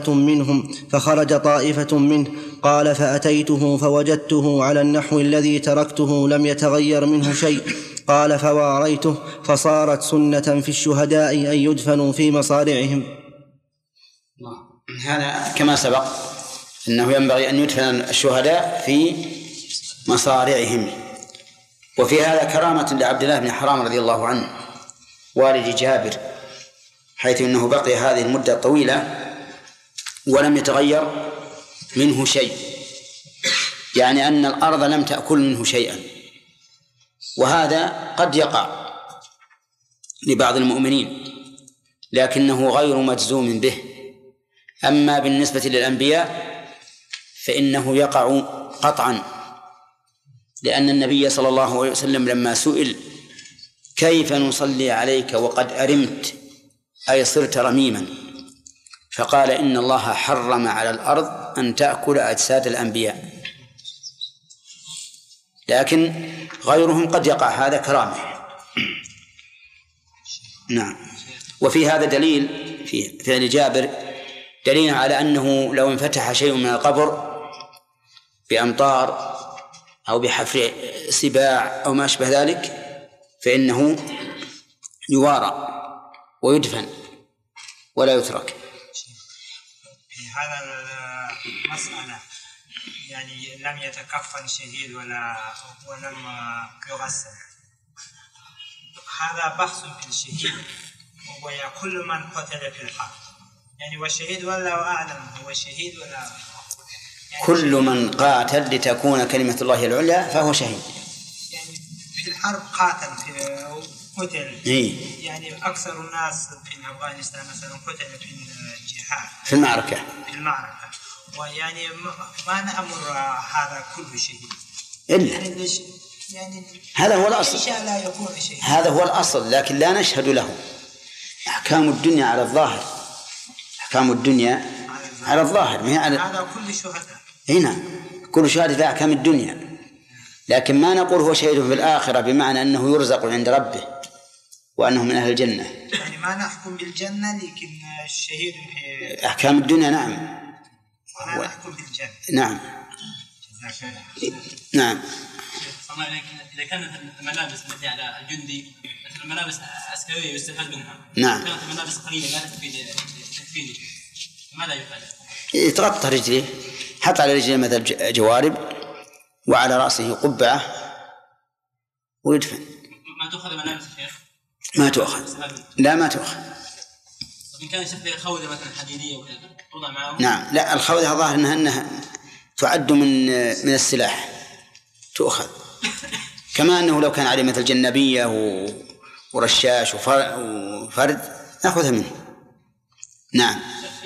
C: طائفة منه. قال: فأتيته فوجدته على النحو الذي تركته لم يتغير منه شيء. قال: فواريته، فصارت سنة في الشهداء أن يدفنوا في مصارعهم.
A: هذا كما سبق أنه ينبغي أن يدفن الشهداء في مصارعهم. وفي هذا كرامة لعبد الله بن حرام رضي الله عنه والد جابر، حيث أنه بقي هذه المدة الطويلة ولم يتغير منه شيء، يعني أن الأرض لم تأكل منه شيئا، وهذا قد يقع لبعض المؤمنين لكنه غير مجزوم به. أما بالنسبة للأنبياء فإنه يقع قطعا، لأن النبي صلى الله عليه وسلم لما سئل كيف نصلي عليك وقد أرمت أي صرت رميما، فقال إن الله حرم على الأرض أن تأكل أجساد الأنبياء، لكن غيرهم قد يقع هذا كرامه. نعم. وفي هذا دليل في فعل جابر دليل على أنه لو انفتح شيء من القبر بأمطار أو بحفر سباع أو ما أشبه ذلك فإنه يوارى ويدفن ولا يترك.
E: في هذا المسألة يعني لم يتكفن شهيد ولم يغسل، هذا بحث في الشهيد وهو كل من قتل في الحرب، يعني والشهيد والله أعلم هو شهيد ولا يعني
A: كل من قاتل لتكون كلمة الله العليا فهو شهيد.
E: يعني في الحرب قاتل في قتل يعني أكثر الناس في أفغانستان مثلا قتل في الجهاد
A: في المعركة
E: ويعني ما نأمر هذا كل شهيد
A: إلا
E: يعني
A: هذا هو الأصل،
E: لا يكون شهيد.
A: هذا هو الأصل، لكن لا نشهد له. أحكام الدنيا على الظاهر، أحكام الدنيا على الظاهر، ما هي على
E: هذا كل شهداء.
A: هنا كل شهادة في أحكام الدنيا، لكن ما نقول هو شهيد في الآخرة بمعنى أنه يرزق عند ربه وأنه من أهل الجنة،
E: يعني ما نحكم بالجنة لكن الشهيد في
A: أحكام الدنيا. نعم
E: ولا نحكم بالجنة.
A: نعم نعم.
J: إذا كانت الملابس التي على الجندي مثل ملابس عسكرية يستفاد منها،
A: نعم،
J: كانت الملابس قليلة لا تكفيني، ماذا يفعل؟
A: يتغطى رجليه، حط على رجليه مثل جوارب وعلى رأسه قبعة ويدفن.
J: ما تأخذ ملابس الشيخ؟
A: ما تأخذ، لا ما تأخذ.
J: إن كان شيخ خوذة مثلا حديدية وكذا توضع معه؟
A: نعم، لا الخوذة ظاهر أنها تعد من السلاح تؤخذ، كما أنه لو كان عليه مثل جنبية ورشاش وفرد نأخذها منه. نعم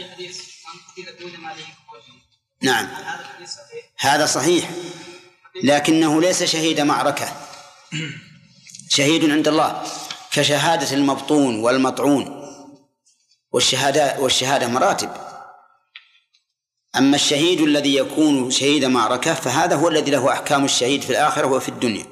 A: نعم هذا صحيح، لكنه ليس شهيد معركة، شهيد عند الله كشهادة المبطون والمطعون، والشهادة مراتب. أما الشهيد الذي يكون شهيد معركة فهذا هو الذي له أحكام الشهيد في الآخرة وفي الدنيا.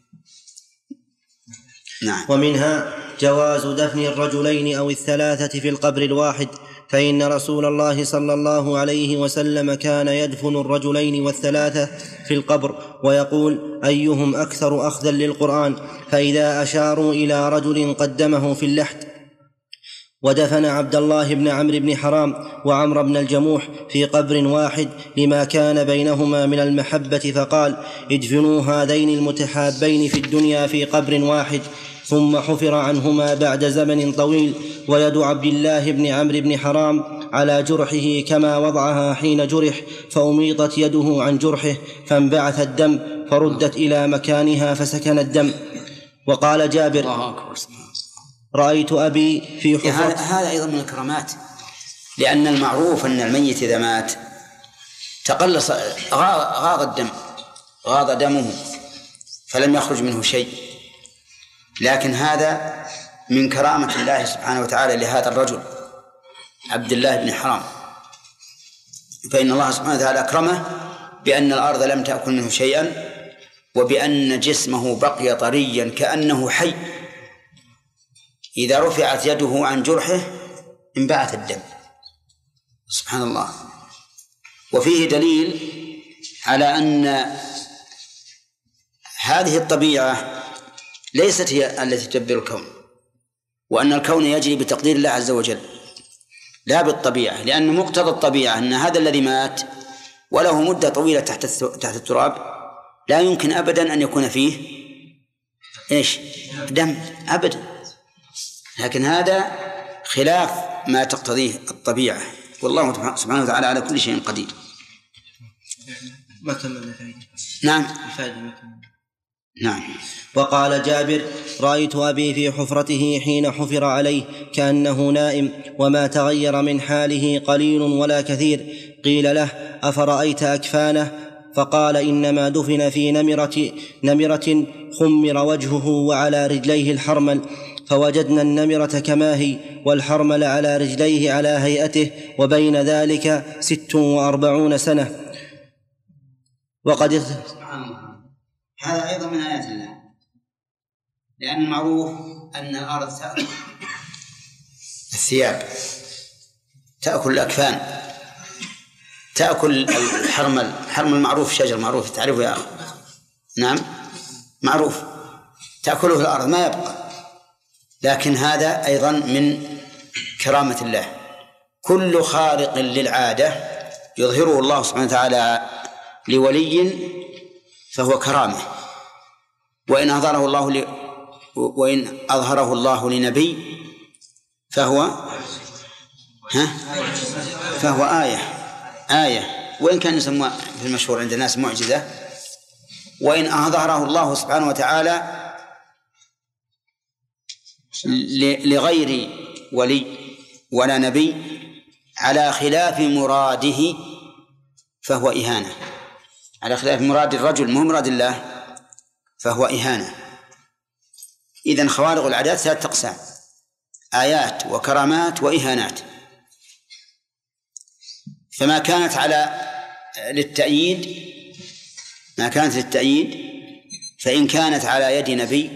A: نعم.
C: ومنها جواز دفن الرجلين أو الثلاثة في القبر الواحد، فإن رسول الله صلى الله عليه وسلم كان يدفن الرجلين والثلاثة في القبر ويقول أيهم أكثر أخذا للقرآن، فإذا أشاروا إلى رجل قدمه في اللحد. ودفن عبد الله بن عمرو بن حرام وعمر بن الجموح في قبر واحد لما كان بينهما من المحبة، فقال ادفنوا هذين المتحابين في الدنيا في قبر واحد. ثم حفر عنهما بعد زمن طويل، ويد عبد الله بن عمرو بن حرام على جرحه كما وضعها حين جرح، فأميطت يده عن جرحه فانبعث الدم، فردت إلى مكانها فسكن الدم. وقال جابر رأيت أبي في حفرة.
A: هذا أيضا من الكرامات، لأن المعروف أن الميت إذا مات تقلص غاض دمه فلم يخرج منه شيء، لكن هذا من كرامة الله سبحانه وتعالى لهذا الرجل عبد الله بن حرام، فإن الله سبحانه وتعالى أكرمه بأن الأرض لم تأكل منه شيئا، وبأن جسمه بقي طريا كأنه حي، إذا رفعت يده عن جرحه انبعث الدم. سبحان الله. وفيه دليل على أن هذه الطبيعة ليست هي التي تدبر الكون، وأن الكون يجري بتقدير الله عز وجل لا بالطبيعة، لأن مقتضى الطبيعة أن هذا الذي مات وله مدة طويلة تحت التراب لا يمكن أبدا أن يكون فيه دم أبدا، لكن هذا خلاف ما تقتضيه الطبيعة، والله سبحانه وتعالى على كل شيء قدير. نعم. نعم.
C: وقال جابر: رأيت أبي في حفرته حين حفر عليه كأنه نائم، وما تغير من حاله قليل ولا كثير. قيل له: أفرأيت أكفانه؟ فقال: إنما دفن في نمرة خمر وجهه وعلى رجليه الحرمل، فوجدنا النمرة كما هي والحرمل على رجليه على هيئته، وبين ذلك 46 سنة. وقد
A: هذا أيضا من آيات الله، لأن المعروف أن الأرض تأكل الثياب، تأكل الأكفان، تأكل الحرمل. الحرمل معروف، شجر معروف، تعرفه يا أخي؟ نعم معروف، تأكله الأرض ما يبقى. لكن هذا أيضا من كرامة الله، كل خارق للعادة يظهره الله سبحانه وتعالى لولي فهو كرامة، وإن أظهره الله لنبي فهو آية، وإن كان يسمى في المشهور عند الناس معجزة. وإن أظهره الله سبحانه وتعالى لغير ولي ولا نبي على خلاف مراده فهو إهانة، على خلاف مراد الرجل مو مراد الله فهو إهانة. إذن خوارق العادات 3 أقسام: آيات وكرامات وإهانات. فما كانت للتأييد فإن كانت على يد نبي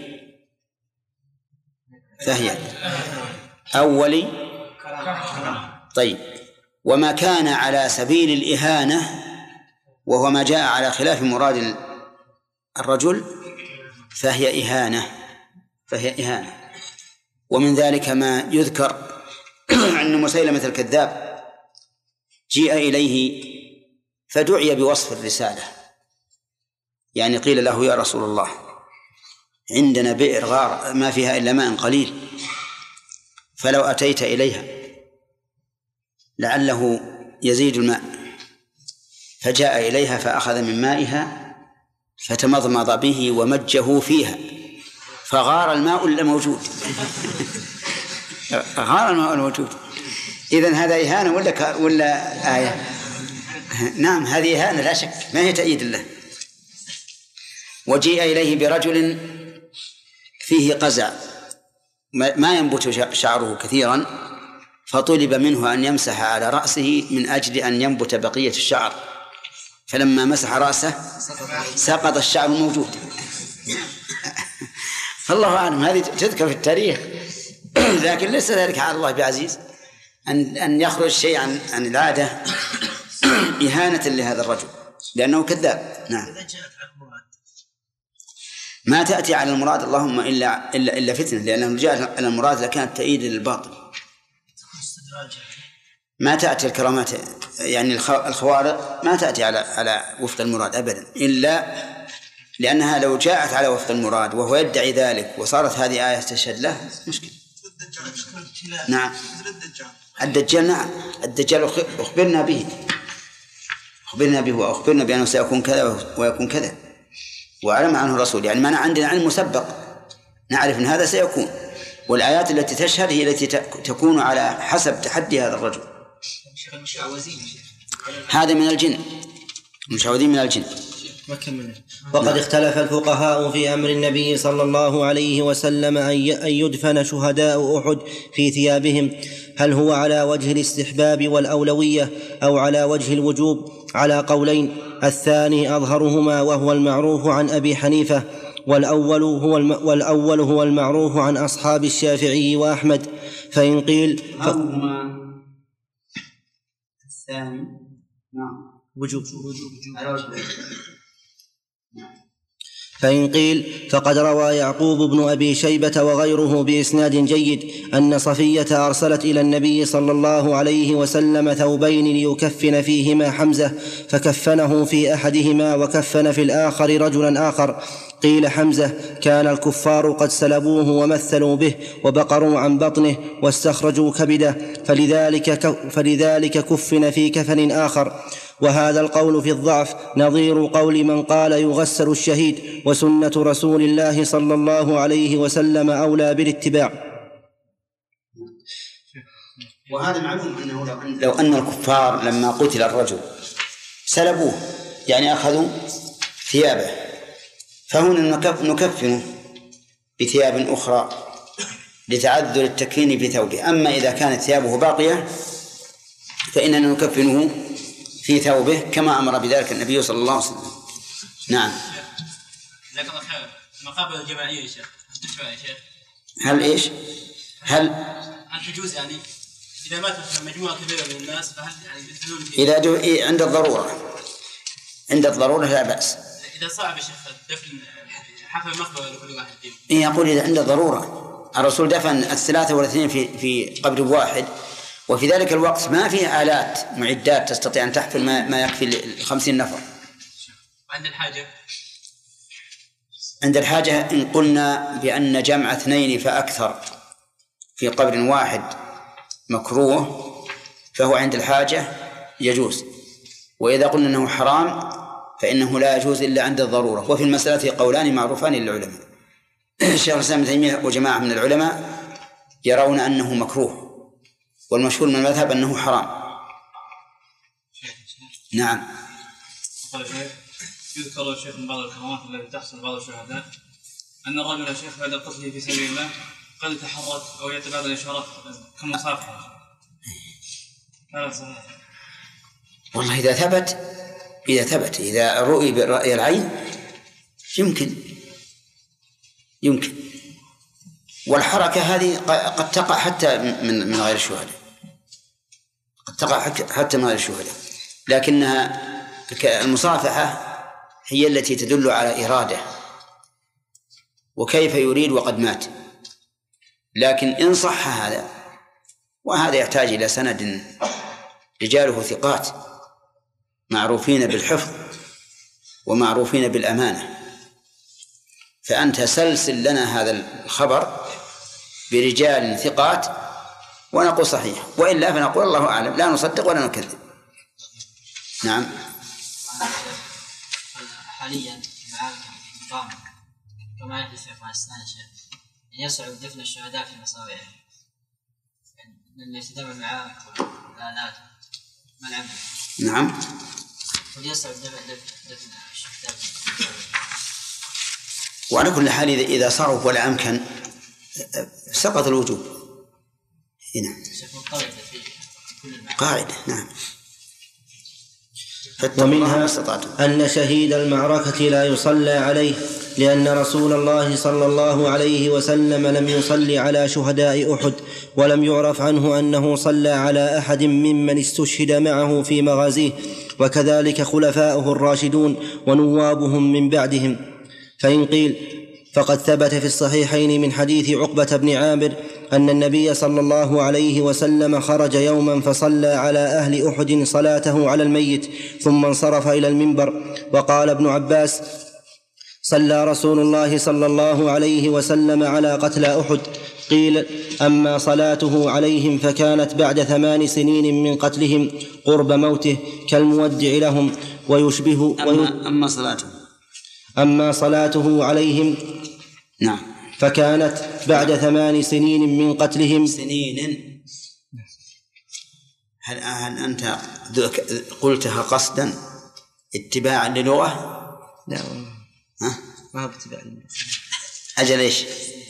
A: فهي أولي. طيب، وما كان على سبيل الإهانة وهو ما جاء على خلاف مراد الرجل فهي إهانة. ومن ذلك ما يذكر أن مسيلمة الكذاب جيء إليه فدعي بوصف الرسالة، يعني قيل له: يا رسول الله، عندنا بئر غار ما فيها إلا ماء قليل، فلو أتيت إليها لعله يزيد الماء. فجاء إليها فأخذ من مائها فتمضمض به ومجه فيها فغار الماء الموجود. غار الماء الموجود. إذن هذا إهانة ولا آية؟ نعم، هذه إهانة لا شك، ما هي تأييد الله. وجيء إليه برجل فيه قزع ما ينبت شعره كثيرا، فطلب منه أن يمسح على رأسه من أجل أن ينبت بقية الشعر، فلما مسح رأسه سقط الشعر الموجود. فالله أعلم، هذه تذكر في التاريخ، لكن ليس ذلك على الله بعزيز أن يخرج شيء عن العادة إهانة لهذا الرجل لأنه كذاب. نعم. ما تأتي على المراد اللهم إلا فتنة، لأنه جاء على المراد لكانت تأييد للباطل. ما تأتي الكرامات يعني الخوارق ما تأتي على وفق المراد أبدا، إلا لأنها لو جاءت على وفق المراد وهو يدعي ذلك وصارت هذه آية تشهد له مشكلة. نعم. الدجال، نعم، الدجال أخبرنا به وأخبرنا بأنه سيكون كذا ويكون كذا، وعلم عنه الرسول، يعني ما عندنا علم مسبق نعرف أن هذا سيكون، والآيات التي تشهد هي التي تكون على حسب تحدي هذا الرجل. هذا من الجن، مشعوذين من الجن.
C: وقد اختلف الفقهاء في أمر النبي صلى الله عليه وسلم أن يدفن شهداء أحد في ثيابهم، هل هو على وجه الاستحباب والأولوية أو على وجه الوجوب؟ على قولين، الثاني أظهرهما وهو المعروف عن أبي حنيفة، والأول هو المعروف عن أصحاب الشافعي وأحمد. فإن قيل
A: الثاني
C: وجوب. فإن قيل فقد روى يعقوب بن أبي شيبة وغيره بإسناد جيد أن صفية أرسلت إلى النبي صلى الله عليه وسلم ثوبين ليكفن فيهما حمزة، فكفنه في أحدهما وكفن في الآخر رجلا آخر، قيل حمزة: كان الكفار قد سلبوه ومثلوا به وبقروا عن بطنه واستخرجوا كبده، فلذلك كفن في كفن آخر. وهذا القول في الضعف نظير قول من قال يغسل الشهيد، وسنة رسول الله صلى الله عليه وسلم أولى بالاتباع.
A: وهذا معلوم أنه لو أن الكفار لما قتل الرجل سلبوه، يعني أخذوا ثيابه، فهنا نكفنه بثياب أخرى لتعذر التكفين بثوبه. أما إذا كانت ثيابه باقية فإننا نكفنه في ثوبه كما أمر بذلك النبي صلى الله عليه وسلم. نعم.
I: جزاك الله خير. المقابر الجماعية يا شيخ تشرع يا شيخ؟
A: هل إيش؟ هل
I: تجوز يعني إذا ماتت مجموعة كبيرة من الناس فهل يعني يدخلون
A: إذا عند الضرورة لا بأس.
I: إذا صعب يا شيخ دفن حفل المقبرة لكل واحد فيهم.
A: يقول إذا عند الضرورة. الرسول دفن 33 في قبر واحد، وفي ذلك الوقت ما فيه آلات معدات تستطيع أن تحفل ما يكفي 50 نفر. عند الحاجة إن قلنا بأن جمع 2 فأكثر في قبر واحد مكروه فهو عند الحاجة يجوز، وإذا قلنا أنه حرام فإنه لا يجوز إلا عند الضرورة. وفي المسألة قولان معروفان للعلماء. الشيخ الإسلام ابن تيمية وجماعة من العلماء يرون أنه مكروه، والمشهور من المذهب أنه حرام. نعم.
J: يذكر الشيخ من بعض الكرامات التي تحصل بعض الشهداء أن الرجل يا شيخ بعد قتله في سبيل الله قد يتحرك أو يتبادل إشارات كمصافحة. هذا صحيح؟
A: والله إذا ثبت إذا رؤي برأي العين يمكن. والحركة هذه قد تقع حتى من غير الشهداء، لكنها المصافحة هي التي تدل على إرادة، وكيف يريد وقد مات. لكن إن صح هذا، وهذا يحتاج إلى سند رجاله ثقات معروفين بالحفظ ومعروفين بالأمانة، فأنت سلسل لنا هذا الخبر برجال ثقات ونقول صحيح، وإلا فنقول الله أعلم، لا نصدق ولا نكذب. نعم.
F: حاليا معارك الإقامة كما يحدث في أفغانستان يا شيخ يصعب دفن الشهداء في المصابيح، لأن يتم المعارك والآلات والعمل.
A: نعم.
F: ويصعب دفن الشهداء.
A: وعلى كل حال إذا صعب ولا أمكن سقط الوجوب. هنا قاعدة. نعم.
C: ومنها أن شهيد المعركة لا يصلى عليه، لأن رسول الله صلى الله عليه وسلم لم يصلي على شهداء أحد، ولم يعرف عنه أنه صلى على أحد ممن استشهد معه في مغازيه، وكذلك خلفاؤه الراشدون ونوابهم من بعدهم. فإن قيل فقد ثبت في الصحيحين من حديث عقبة بن عامر أن النبي صلى الله عليه وسلم خرج يوما فصلى على أهل أحد صلاته على الميت ثم انصرف إلى المنبر. وقال ابن عباس: صلى رسول الله صلى الله عليه وسلم على قتلى أحد. قيل: أما صلاته عليهم فكانت بعد 8 سنين من قتلهم قرب موته كالمودع لهم، ويشبه أما صلاته عليهم
A: نعم
C: فكانت بعد 8 سنين من قتلهم.
A: سنين. هل أنت قلتها قصدا اتباعا للغة؟
C: لا ما هو اتباعا للغة.
A: أجل إيش؟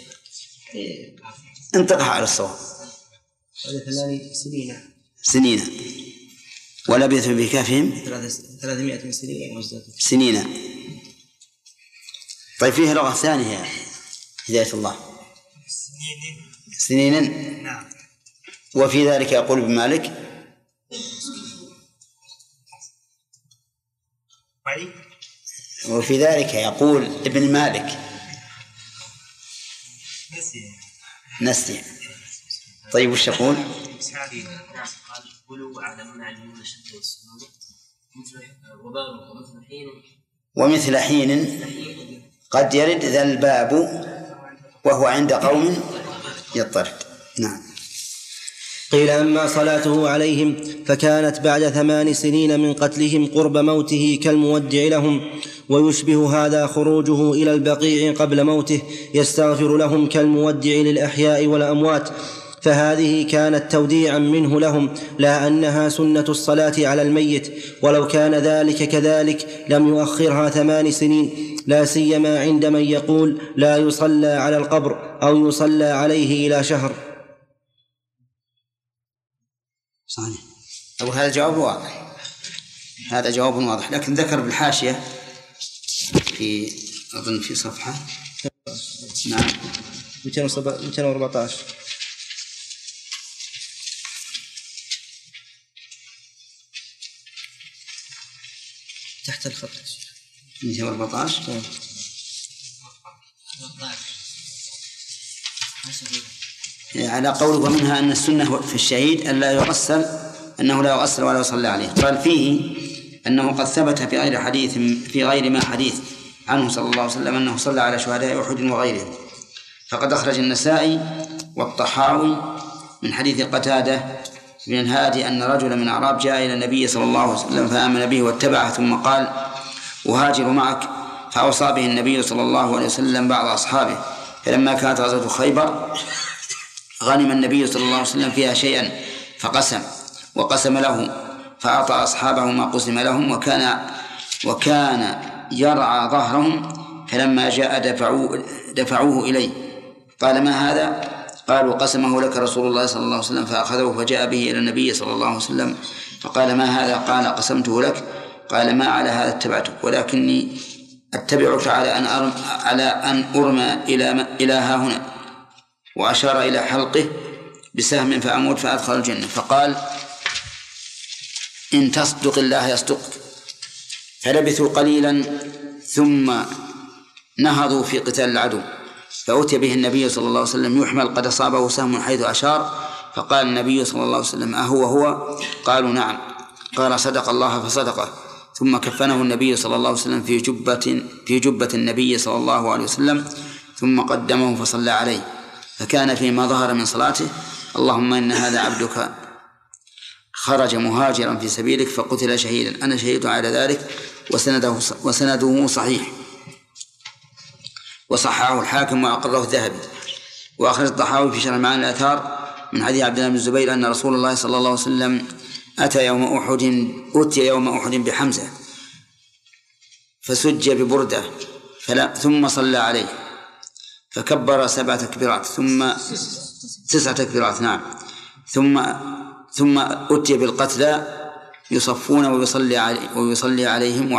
A: انطقها على الصواب.
C: بعد 8
A: سنين ولبثوا بكافهم
C: 300
A: سنين. طيب فيها لغة ثانية هداية الله. سنين.
E: نعم.
A: وفي ذلك يقول ابن مالك وفي ذلك يقول ابن مالك نسي. طيب وش يقول؟ ومثل حين قد يرد ذا الباب وهو عند قوم يضطرد. نعم.
C: قيل أما صلاته عليهم فكانت بعد 8 سنين من قتلهم قرب موته كالمودع لهم، ويشبه هذا خروجه إلى البقيع قبل موته يستغفر لهم كالمودع للأحياء والأموات، فهذه كانت توديعا منه لهم لا أنها سنة الصلاة على الميت، ولو كان ذلك كذلك لم يؤخرها 8 سنين، لا سيما عند من يقول لا يصلى على القبر أو يصلى عليه إلى شهر.
A: صحيح. أو هذا جواب واضح، هذا جواب واضح، لكن ذكر بالحاشية في أظن في صفحة
C: 214 تحت الخط
A: 214 على قوله ومنها أن السنة في الشهيد أن لا يغسل، أنه لا يغسل ولا يصلى عليه. قال فيه أنه قد ثبت في غير ما حديث عنه صلى الله عليه وسلم أنه صلى على شهداء أحد وغيرهم، فقد أخرج النسائي والطحاوي من حديث قتادة بن الهادي أن رجلا من الأعراب جاء إلى النبي صلى الله عليه وسلم فآمن به واتبعه، ثم قال أهاجر معك، فأوصى به النبي صلى الله عليه وسلم بعض أصحابه، فلما كانت غزوة خيبر غنم النبي صلى الله عليه وسلم فيها شيئا وقسم له، فأعطى أصحابه ما قسم لهم، وكان يرعى ظهرهم، فلما جاء دفعوه إليه. قال ما هذا؟ قالوا قسمه لك رسول الله صلى الله عليه وسلم، فأخذه فجاء به إلى النبي صلى الله عليه وسلم فقال ما هذا؟ قال قسمته لك. قال ما على هذا اتبعتك، ولكني أتبعك على أن أرمى إلى ها هنا، وأشار إلى حلقه بسهم فأموت فأدخل الجنة. فقال إن تصدق الله يصدقك. فلبثوا قليلا ثم نهضوا في قتال العدو، فأتي به النبي صلى الله عليه وسلم يحمل قد أصابه سهم حيث أشار، فقال النبي صلى الله عليه وسلم أهو؟ قالوا نعم. قال صدق الله فصدقه. ثم كفنه النبي صلى الله عليه وسلم في جبة النبي صلى الله عليه وسلم، ثم قدمه فصلى عليه، فكان فيما ظهر من صلاته اللهم إن هذا عبدك خرج مهاجرا في سبيلك فقتل شهيدا، أنا شهيد على ذلك. وسنده صحيح، وصححه الحاكم وأقره الذهبي. وأخرج الطحاوي في شرح معاني الآثار من حديث عبد الله بن الزبير أن رسول الله صلى الله عليه وسلم أتي يوم أحد بحمزة فسج ببردة ثم صلى عليه فكبر 7 تكبيرات ثم 9 تكبيرات نعم، ثم أتي بالقتلى يصفون ويصلي عليهم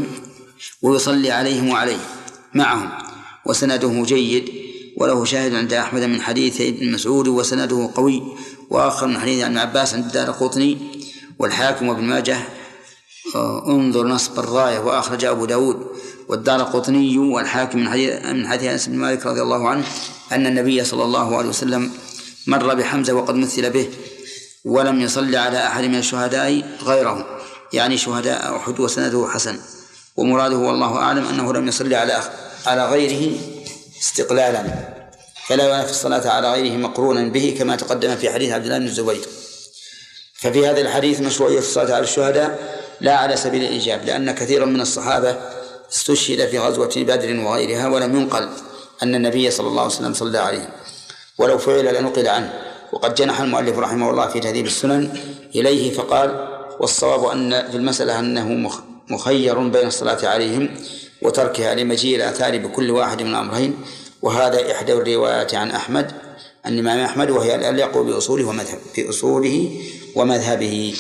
A: وعليه معهم. وسنده جيد، وله شاهد عند أحمد من حديث ابن مسعود وسنده قوي، وآخر من حديث ابن عباس عند الدارقطني والحاكم وابن ماجه انظر نصب الراية، وأخرج أبو داود والدارقطني والحاكم من حديث أنس بن مالك رضي الله عنه أن النبي صلى الله عليه وسلم مر بحمزة وقد مثل به ولم يصلي على أحد من الشهداء غيره، يعني شهداء أحد. وسنده حسن، ومراده والله أعلم أنه لم يصلي على غيره استقلالا، فلا ينافي الصلاة على غيره مقرونا به كما تقدم في حديث عبد الله بن الزبير. ففي هذا الحديث مشروعية الصلاة على الشهداء لا على سبيل الإيجاب، لأن كثيرا من الصحابة استشهد في غزوة بدر وغيرها ولم ينقل أن النبي صلى الله عليه وسلم صلى عليه، ولو فعل لنقل عنه. وقد جنح المؤلف رحمه الله في تهذيب السنن إليه فقال والصواب أن في المسألة أنه مخير بين الصلاة عليهم وتركها لمجيء الآثار بكل واحد من الأمرين، وهذا إحدى الروايات عن أحمد الإمام أحمد، وهي الأليق بأصوله ومذهبه.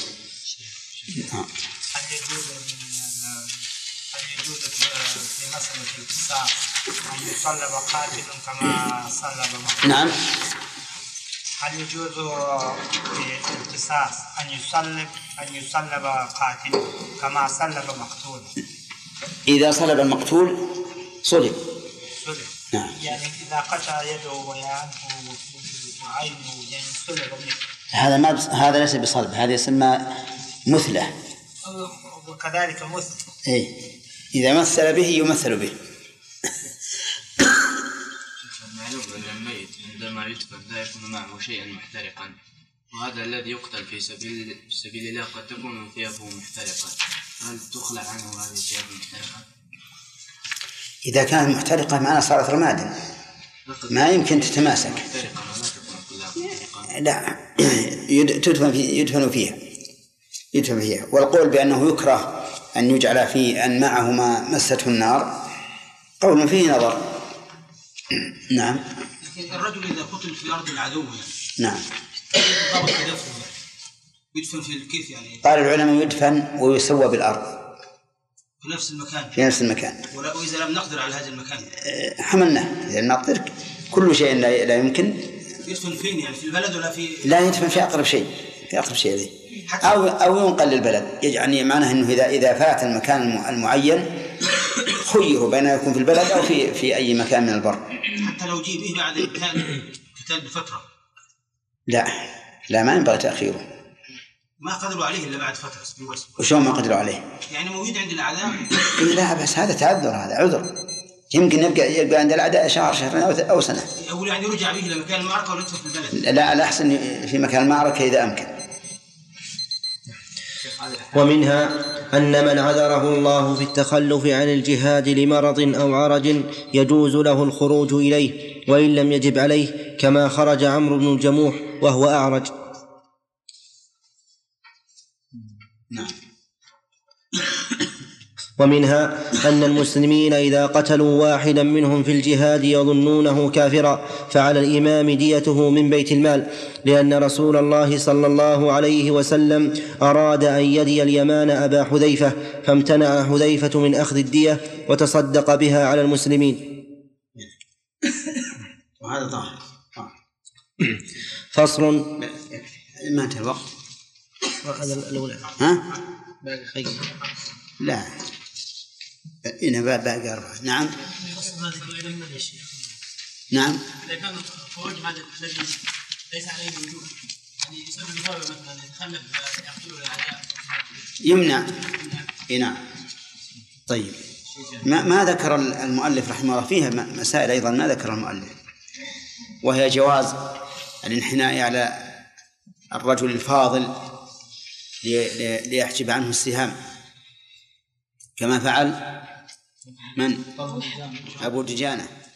E: هل يجوز في مسألة القصاص أن يصلب قاتل كما صلب مقتول؟
A: نعم.
E: هل يجوز في القصاص أن يصلب قاتل كما صلب مقتول؟
A: إذا صلب المقتول صلب.
E: نعم. يعني إذا قطع يده ويعنه وعينه يعني صلب.
A: هذا ليس بصلب، هذا يسمى مثلة.
E: وكذلك مثل.
A: إيه، إذا مثل به يمثل به.
P: عندما يدفن لا يكون معه شيئا محترقا، وهذا الذي يقتل في سبيل الله قد تكون ثيابه محترقة، هل تخلع عنه هذه الثياب المحترقة؟
A: إذا كانت محترقة معنا صارت رمادا ما يمكن تتماسك. لا، يدفن فيها. والقول بأنه يكره أن يجعل فيه أن معه ما مسته النار قول فيه نظر. نعم.
I: لكن الرجل إذا قتل في أرض العدو
A: نعم
I: يدفن في كيف يعني؟
A: قال العلماء يدفن ويسوى بالأرض في نفس المكان.
I: وإذا لم نقدر على هذا المكان
A: حملناه. إذا نقدر كل شيء لا يمكن.
I: يدفن فين يعني؟ في البلد ولا في؟
A: لا، يدفن في أقرب شيء إليه أو ينقل للبلد. يعني معناه أنه إذا فات المكان المعين خيروا بين يكون في البلد أو في أي مكان من البر.
I: حتى لو جيء به بعد قتال بفترة؟
A: لا ما ينبغي تأخيره.
I: ما قدروا عليه إلا بعد فترة.
A: وشو ما قدروا عليه؟
I: يعني موجود عند الأعداء.
A: لا بس هذا تعذر، هذا عذر. يمكن يبقى عند الأعداء شهرين أو سنة.
I: أو يعني يرجع به إلى مكان المعركة ولا في البلد؟
A: لا، الأحسن في مكان المعركة إذا أمكن.
C: ومنها أن من عذره الله في التخلف عن الجهاد لمرض أو عرج يجوز له الخروج إليه وإن لم يجب عليه، كما خرج عمرو بن الجموح وهو أعرج. ومنها أن المسلمين إذا قتلوا واحدا منهم في الجهاد يظنونه كافرا فعلى الإمام ديته من بيت المال، لأن رسول الله صلى الله عليه وسلم أراد أن يدي اليمان أبا حذيفة فامتنع حذيفة من أخذ الدية وتصدق بها على المسلمين.
A: وهذا ظاهر.
C: فصل.
A: ما انتهى الوقت؟
C: هذا الأولى. باقي خير.
A: لا إنه باقي 4. نعم. نعم.
K: إذا كان خروج هذا الذي ليس عليه وجوب يعني يسبب ضرر مثلا يتخلف يقتل الأعداء
A: يمنع. نعم. طيب ما ذكر المؤلف رحمه الله فيها مسائل أيضا ما ذكر المؤلف، وهي جواز الانحناء على الرجل الفاضل ليحجب عنه السهام كما فعل من؟ أبو دجانة